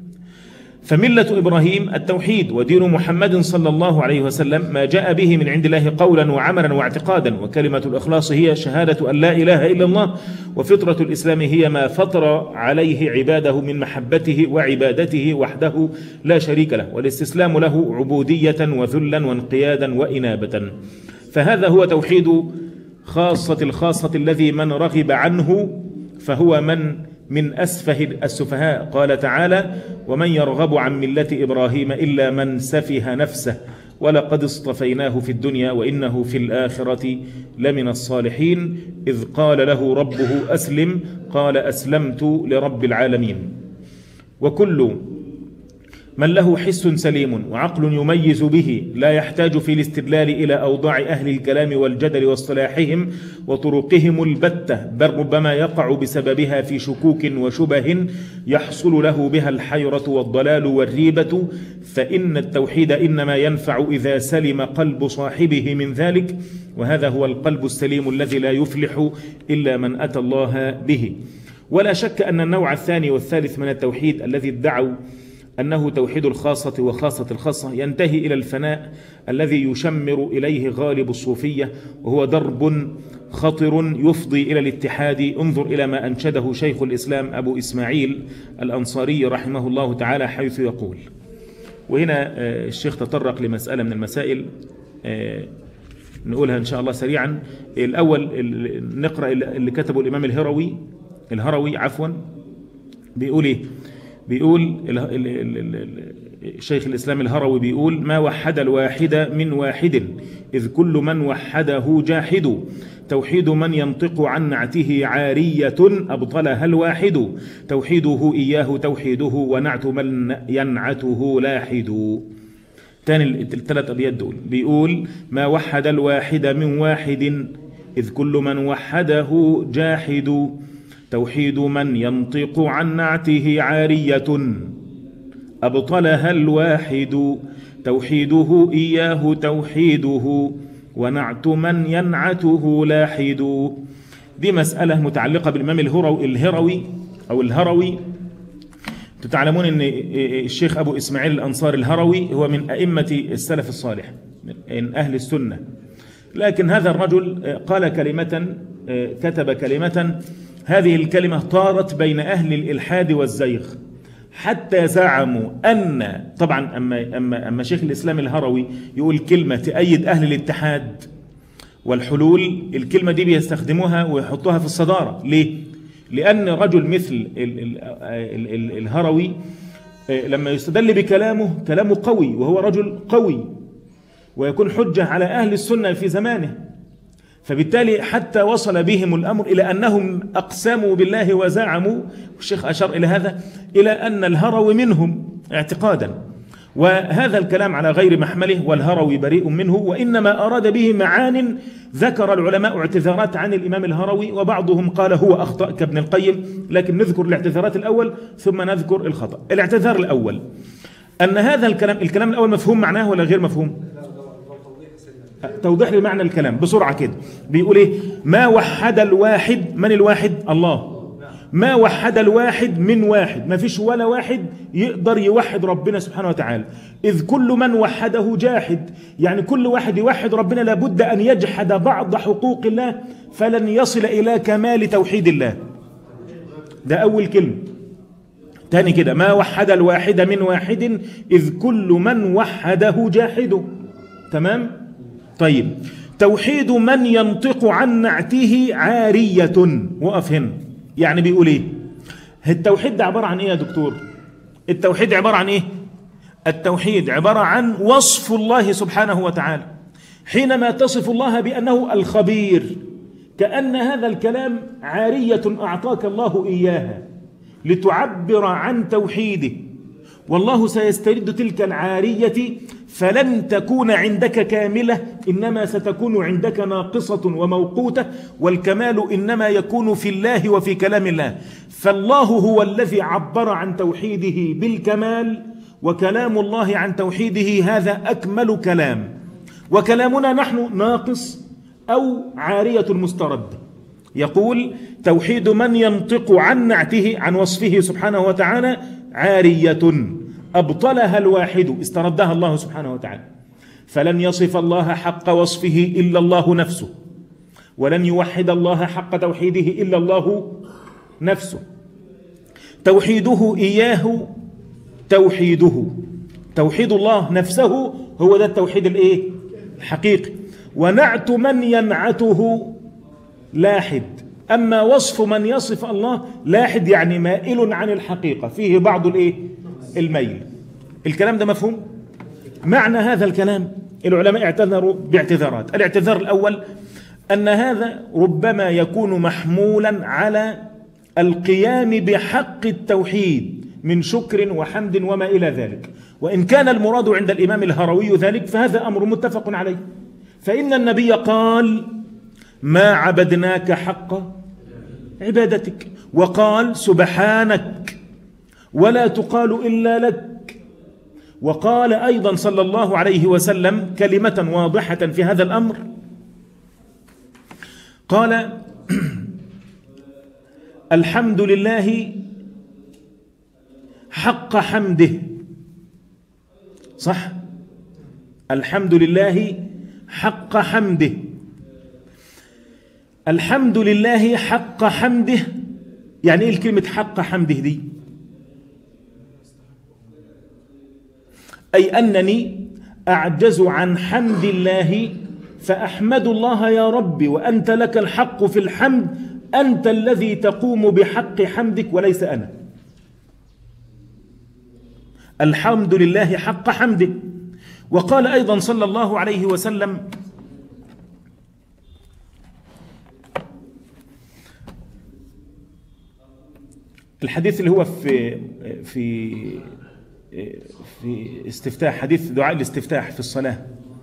فملة إبراهيم التوحيد، ودين محمد صلى الله عليه وسلم ما جاء به من عند الله قولا وعملا واعتقادا، وكلمة الإخلاص هي شهادة أن لا إله إلا الله، وفطرة الإسلام هي ما فطر عليه عباده من محبته وعبادته وحده لا شريك له، والاستسلام له عبودية وذلا وانقيادا وإنابة. فهذا هو توحيد خاصة الخاصة الذي من رغب عنه فهو من من أسفه السفهاء. قال تعالى: ومن يرغب عن ملة إبراهيم إلا من سفه نفسه ولقد اصطفيناه في الدنيا وإنه في الآخرة لمن الصالحين، إذ قال له ربه أسلم قال أسلمت لرب العالمين. وكل من له حس سليم وعقل يميز به لا يحتاج في الاستدلال إلى أوضاع أهل الكلام والجدل واصطلاحهم وطرقهم البتة، بل ربما يقع بسببها في شكوك وشبه يحصل له بها الحيرة والضلال والريبة، فإن التوحيد إنما ينفع إذا سلم قلب صاحبه من ذلك، وهذا هو القلب السليم الذي لا يفلح إلا من أتى الله به. ولا شك أن النوع الثاني والثالث من التوحيد الذي ادعوا أنه توحيد الخاصة وخاصة الخاصة ينتهي إلى الفناء الذي يشمر إليه غالب الصوفية، وهو درب خطر يفضي إلى الاتحاد. انظر إلى ما أنشده شيخ الإسلام أبو إسماعيل الأنصاري رحمه الله تعالى، حيث يقول، وهنا الشيخ تطرق لمسألة من المسائل نقولها إن شاء الله سريعا. الأول نقرأ اللي كتبه الإمام الهروي الهروي عفوا بيقول إيه؟ بيقول الشيخ الإسلام الهروي بيقول: ما وحد الواحد من واحد إذ كل من وحده جاحد، توحيد من ينطق عن نعته عارية أبطلها الواحد، توحيده إياه توحيده ونعت من ينعته لاحد. تاني الثلاث أبيات دول بيقول: ما وحد الواحد من واحد إذ كل من وحده جاحد، توحيد من ينطق عن نعته عارية أبطلها الواحد، توحيده إياه توحيده ونعت من ينعته لاحد. دي مسألة متعلقة بالإمام الهروي الهروي أو الهروي. تعلمون أن الشيخ أبو إسماعيل الأنصاري الهروي هو من أئمة السلف الصالح من أهل السنة، لكن هذا الرجل قال كلمة، كتب كلمة، هذه الكلمة طارت بين أهل الإلحاد والزيغ حتى زعموا أن، طبعا أما, أما, أما شيخ الإسلام الهروي يقول كلمة تأيد أهل الاتحاد والحلول، الكلمة دي بيستخدموها ويحطوها في الصدارة. ليه؟ لأن رجل مثل ال ال ال ال الهروي لما يستدل بكلامه كلامه قوي، وهو رجل قوي ويكون حجة على أهل السنة في زمانه. فبالتالي حتى وصل بهم الأمر إلى أنهم أقسموا بالله وزعموا، والشيخ أشار إلى هذا، إلى أن الهروي منهم اعتقادا، وهذا الكلام على غير محمله، والهروي بريء منه، وإنما أراد به معان ذكر العلماء اعتذارات عن الإمام الهروي، وبعضهم قال هو أخطأ كابن القيم، لكن نذكر الاعتذارات الأول ثم نذكر الخطأ. الاعتذار الأول أن هذا الكلام الكلام الأول مفهوم معناه ولا غير مفهوم؟ توضيح لي معنى الكلام بسرعة كده. بيقول إيه؟ ما وحد الواحد، من الواحد؟ الله. ما وحد الواحد من واحد، ما فيش ولا واحد يقدر يوحد ربنا سبحانه وتعالى، إذ كل من وحده جاحد، يعني كل واحد يوحد ربنا لابد أن يجحد بعض حقوق الله فلن يصل إلى كمال توحيد الله. ده أول كلمة. تاني كده، ما وحد الواحد من واحد إذ كل من وحده جاحد. تمام؟ طيب، توحيد من ينطق عن نعته عارية. وقف هنا. يعني بيقول ايه؟ التوحيد ده عبارة عن ايه يا دكتور؟ التوحيد عبارة عن ايه؟ التوحيد عبارة عن وصف الله سبحانه وتعالى، حينما تصف الله بأنه الخبير، كأن هذا الكلام عارية أعطاك الله إياها لتعبر عن توحيده، والله سيسترد تلك العارية فلن تكون عندك كاملة، إنما ستكون عندك ناقصة وموقوتة، والكمال إنما يكون في الله وفي كلام الله. فالله هو الذي عبر عن توحيده بالكمال، وكلام الله عن توحيده هذا أكمل كلام، وكلامنا نحن ناقص أو عارية المسترد. يقول توحيد من ينطق عن نعته، عن وصفه سبحانه وتعالى، عارية أبطلها الواحد، استردها الله سبحانه وتعالى. فلن يصف الله حق وصفه إلا الله نفسه، ولن يوحد الله حق توحيده إلا الله نفسه. توحيده إياه توحيده، توحيد الله نفسه هو ده التوحيد الإيه؟ الحقيقي. ونعت من ينعته لاحد، أما وصف من يصف الله لاحد، يعني مائل عن الحقيقة، فيه بعض الإيه؟ الميل. الكلام ده مفهوم؟ معنى هذا الكلام العلماء اعتذروا باعتذارات. الاعتذار الأول أن هذا ربما يكون محمولا على القيام بحق التوحيد من شكر وحمد وما إلى ذلك، وإن كان المراد عند الإمام الهروي ذلك فهذا أمر متفق عليه. فإن النبي قال ما عبدناك حق عبادتك، وقال سبحانك ولا تقال إلا لك، وقال أيضا صلى الله عليه وسلم كلمة واضحة في هذا الأمر، قال الحمد لله حق حمده. صح؟ الحمد لله حق حمده. الحمد لله حق حمده، يعني ايه الكلمة حق حمده دي؟ أي أنني أعجز عن حمد الله فأحمد الله يا ربي، وأنت لك الحق في الحمد، أنت الذي تقوم بحق حمدك وليس أنا. الحمد لله حق حمده. وقال أيضا صلى الله عليه وسلم الحديث اللي هو في في في استفتاح، حديث دعاء الاستفتاح في الصلاة،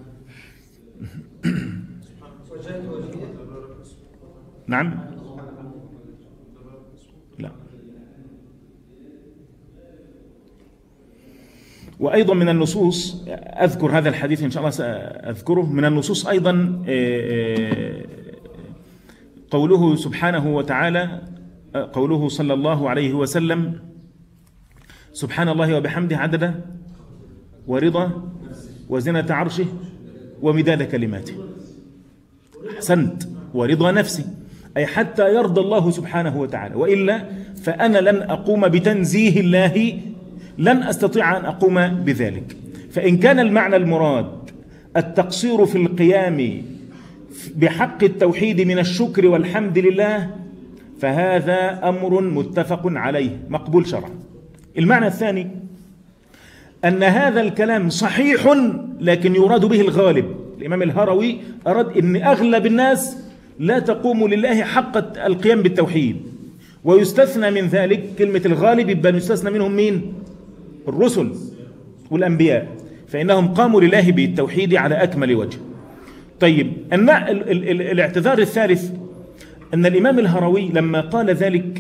نعم لا. وأيضا من النصوص، أذكر هذا الحديث إن شاء الله سأذكره، من النصوص أيضا قوله سبحانه وتعالى، قوله صلى الله عليه وسلم سبحان الله وبحمده عدد ورضا وزنة عرشه ومداد كلماته. أحسنت، ورضا نفسي، أي حتى يرضى الله سبحانه وتعالى، وإلا فأنا لن أقوم بتنزيه الله، لن أستطيع أن أقوم بذلك. فإن كان المعنى المراد التقصير في القيام بحق التوحيد من الشكر والحمد لله، فهذا أمر متفق عليه مقبول شرعا. المعنى الثاني أن هذا الكلام صحيح لكن يراد به الغالب. الإمام الهروي أراد أن أغلب الناس لا تقوم لله حق القيام بالتوحيد، ويستثنى من ذلك كلمة الغالب، يبقى يستثنى منهم مين؟ الرسل والأنبياء، فإنهم قاموا لله بالتوحيد على أكمل وجه. طيب الاعتذار الثالث أن الإمام الهروي لما قال ذلك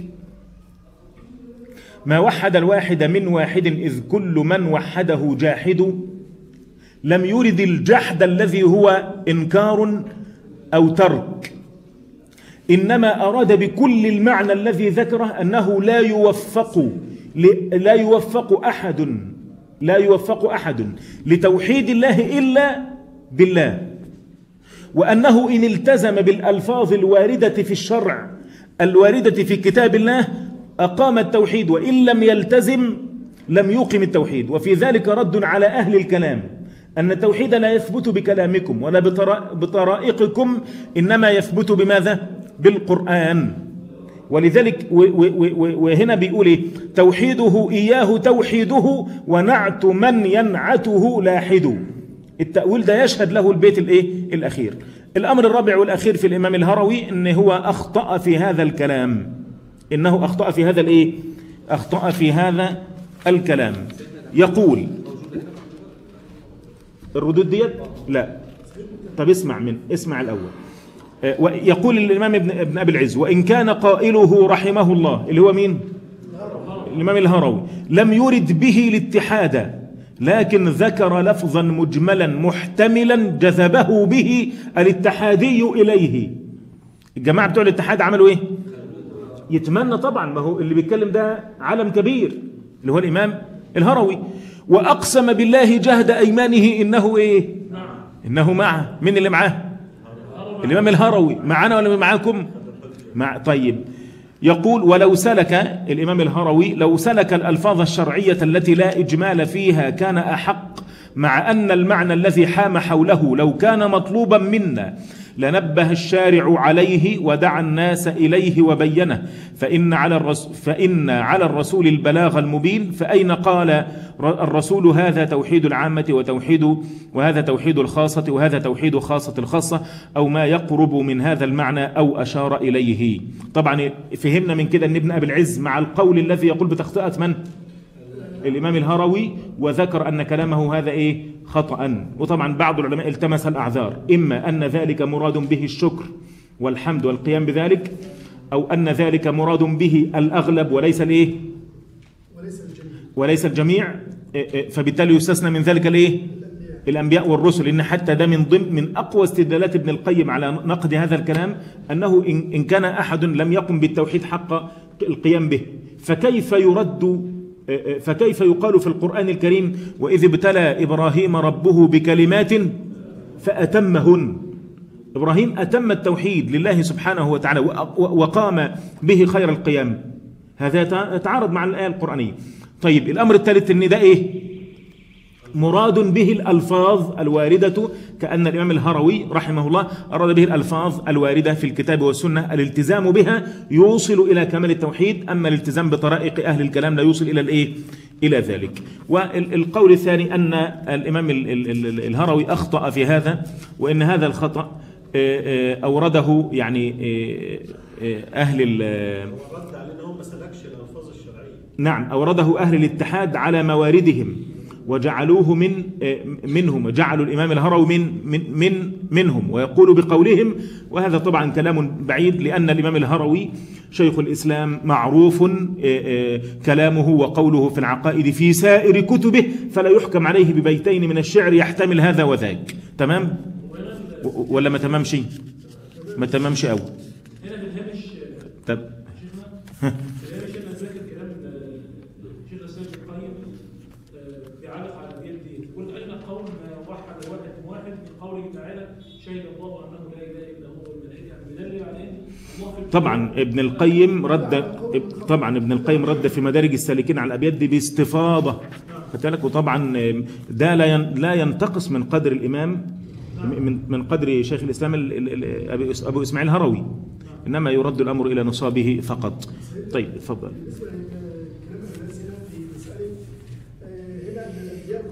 ما وحد الواحد من واحد إذ كل من وحده جاحد، لم يرد الجحد الذي هو إنكار أو ترك، إنما أراد بكل المعنى الذي ذكره أنه لا يوفق لا يوفق أحد لا يوفق أحد لتوحيد الله إلا بالله، وأنه إن التزم بالألفاظ الواردة في الشرع الواردة في كتاب الله أقام التوحيد، وإن لم يلتزم لم يقم التوحيد. وفي ذلك رد على أهل الكلام أن التوحيد لا يثبت بكلامكم ولا بطرائقكم، إنما يثبت بماذا؟ بالقرآن. ولذلك وهنا بيقول إيه؟ توحيده إياه توحيده ونعت من ينعته لاحد. التأويل ده يشهد له البيت الإيه؟ الأخير. الأمر الرابع والأخير في الإمام الهروي إن هو أخطأ في هذا الكلام، إنه أخطأ في هذا الإيه؟ أخطأ في هذا الكلام. يقول الردود ديت لا. طب اسمع من اسمع الأول. يقول الإمام ابن, ابن أبي العز وإن كان قائله رحمه الله اللي هو مين؟ الإمام الهروي لم يرد به الاتحاد، لكن ذكر لفظا مجملا محتملا جذبه به الاتحادي إليه. الجماعة بتوع الاتحاد عملوا إيه؟ يتمنى طبعا، ما هو اللي بيتكلم ده علم كبير اللي هو الإمام الهروي. وأقسم بالله جهد أيمانه إنه إيه؟ إنه معه. من اللي معاه؟ الإمام الهروي. معنا ولا معاكم؟ مع. طيب يقول ولو سلك الإمام الهروي لو سلك الألفاظ الشرعية التي لا إجمال فيها كان أحق، مع أن المعنى الذي حام حوله لو كان مطلوبا منا لنبه الشارع عليه ودعا الناس إليه وبينه، فإن على الرسول, فإن على الرسول البلاغ المبين. فأين قال الرسول هذا توحيد العامة وتوحيد وهذا توحيد الخاصة وهذا توحيد خاصة الخاصة أو ما يقرب من هذا المعنى أو أشار إليه؟ طبعا فهمنا من كده أن ابن أبي العز مع القول الذي يقول بتخطئة من؟ الإمام الهروي، وذكر أن كلامه هذا إيه؟ خطأ. وطبعا بعض العلماء التمس الأعذار، إما أن ذلك مراد به الشكر والحمد والقيام بذلك، أو أن ذلك مراد به الأغلب وليس الإيه؟ وليس الجميع, وليس الجميع. فبالتالي يستثنى من ذلك الإيه؟ الأنبياء والرسل. إن حتى ده من ضمن من أقوى استدلالات ابن القيم على نقد هذا الكلام، أنه إن كان أحد لم يقم بالتوحيد حق القيام به فكيف يرد فكيف يقال في القرآن الكريم وإذ ابتلى إبراهيم ربه بكلمات فأتمهن؟ إبراهيم أتم التوحيد لله سبحانه وتعالى وقام به خير القيام. هذا يتعارض مع الآية القرآنية. طيب الأمر الثالث إن ده إيه؟ مراد به الألفاظ الواردة، كأن الإمام الهروي رحمه الله أراد به الألفاظ الواردة في الكتاب والسنة، الالتزام بها يوصل إلى كمال التوحيد، أما الالتزام بطرائق أهل الكلام لا يوصل إلى الإيه؟ إلى ذلك. والقول الثاني أن الإمام الهروي أخطأ في هذا، وإن هذا الخطأ أورده يعني أهل نعم أورده أهل الاتحاد على مواردهم وجعلوه من منهم، وجعلوا الإمام الهروي من من من منهم، ويقول بقولهم. وهذا طبعا كلام بعيد، لأن الإمام الهروي شيخ الإسلام معروف كلامه وقوله في العقائد في سائر كتبه، فلا يحكم عليه ببيتين من الشعر يحتمل هذا وذاك. تمام ولا ما تمامش؟ ما تمامش أول. هنا بالهامش طب بيعلق على الآيات دي، يقول أين قول ما وحد واحد واحد من قوله تعالى شهد الله أنه لا إله إلا هو والملائكة، بدليل على إيه؟ طبعا ابن القيم رد طبعا ابن القيم رد في مدارج السالكين على الأبيات دي باستفاضة، فتلك. وطبعا ده لا ينتقص من قدر الإمام من من قدر شيخ الإسلام أبو إسماعيل الهروي، إنما يرد الأمر إلى نصابه فقط. طيب اتفضل. هنا ان الانبياء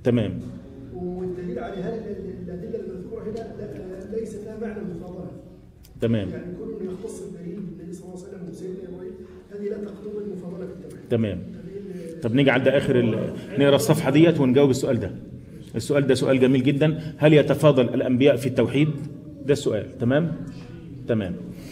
تمام. والدليل على هذه الادله المذكوره هنا لا- ليس لها معنى المفاضله. تمام. يعني كونه يختص الدليل بالنبي صلى الله عليه وسلم وسيدنا ابراهيم هذه لا تقتضي المفاضله في التوحيد. تمام. طب نيجي عند اخر ال... نقرا الصفحه ديت ونجاوب السؤال ده. السؤال ده سؤال جميل جدا، هل يتفاضل الانبياء في التوحيد؟ ده السؤال. تمام؟ تمام.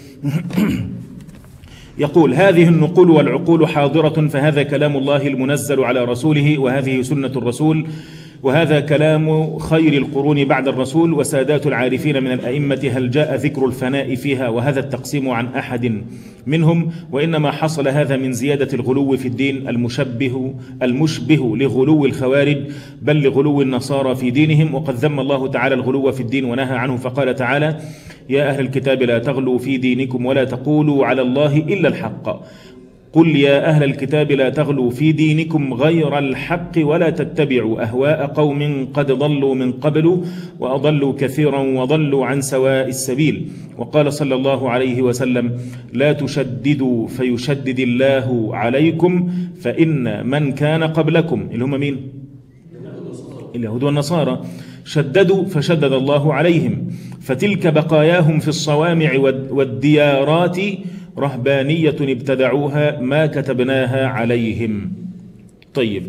يقول: هذه النقول والعقول حاضرة، فهذا كلام الله المنزل على رسوله، وهذه سنة الرسول، وهذا كلام خير القرون بعد الرسول وسادات العارفين من الأئمة، هل جاء ذكر الفناء فيها وهذا التقسيم عن أحد منهم؟ وإنما حصل هذا من زيادة الغلو في الدين المشبه المشبه لغلو الخوارج، بل لغلو النصارى في دينهم. وقد ذم الله تعالى الغلو في الدين ونهى عنه، فقال تعالى: يا أهل الكتاب لا تغلوا في دينكم ولا تقولوا على الله إلا الحق. قل يا أهل الكتاب لا تغلوا في دينكم غير الحق ولا تتبعوا أهواء قوم قد ضلوا من قبل وأضلوا كثيرا وضلوا عن سواء السبيل. وقال صلى الله عليه وسلم: لا تشددوا فيشدد الله عليكم، فإن من كان قبلكم، اللي هم مين؟ اليهود والنصارى، شددوا فشدد الله عليهم، فتلك بقاياهم في الصوامع والديارات رهبانية ابتدعوها ما كتبناها عليهم. طيب،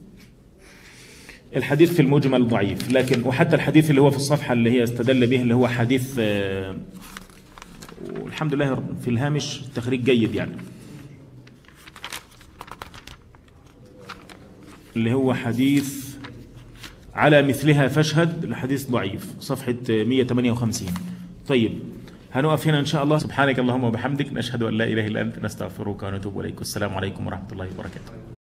الحديث في المجمل ضعيف، لكن وحتى الحديث اللي هو في الصفحة اللي هي استدل به، اللي هو حديث آه والحمد لله في الهامش تخريج جيد يعني، اللي هو حديث على مثلها فاشهد، الحديث ضعيف، صفحة مئة وثمانية وخمسين. طيب، هنقف هنا إن شاء الله. سبحانك اللهم وبحمدك، نشهد أن لا إله إلا أنت، نستغفرك ونتوب إليك. والسلام عليكم ورحمة الله وبركاته.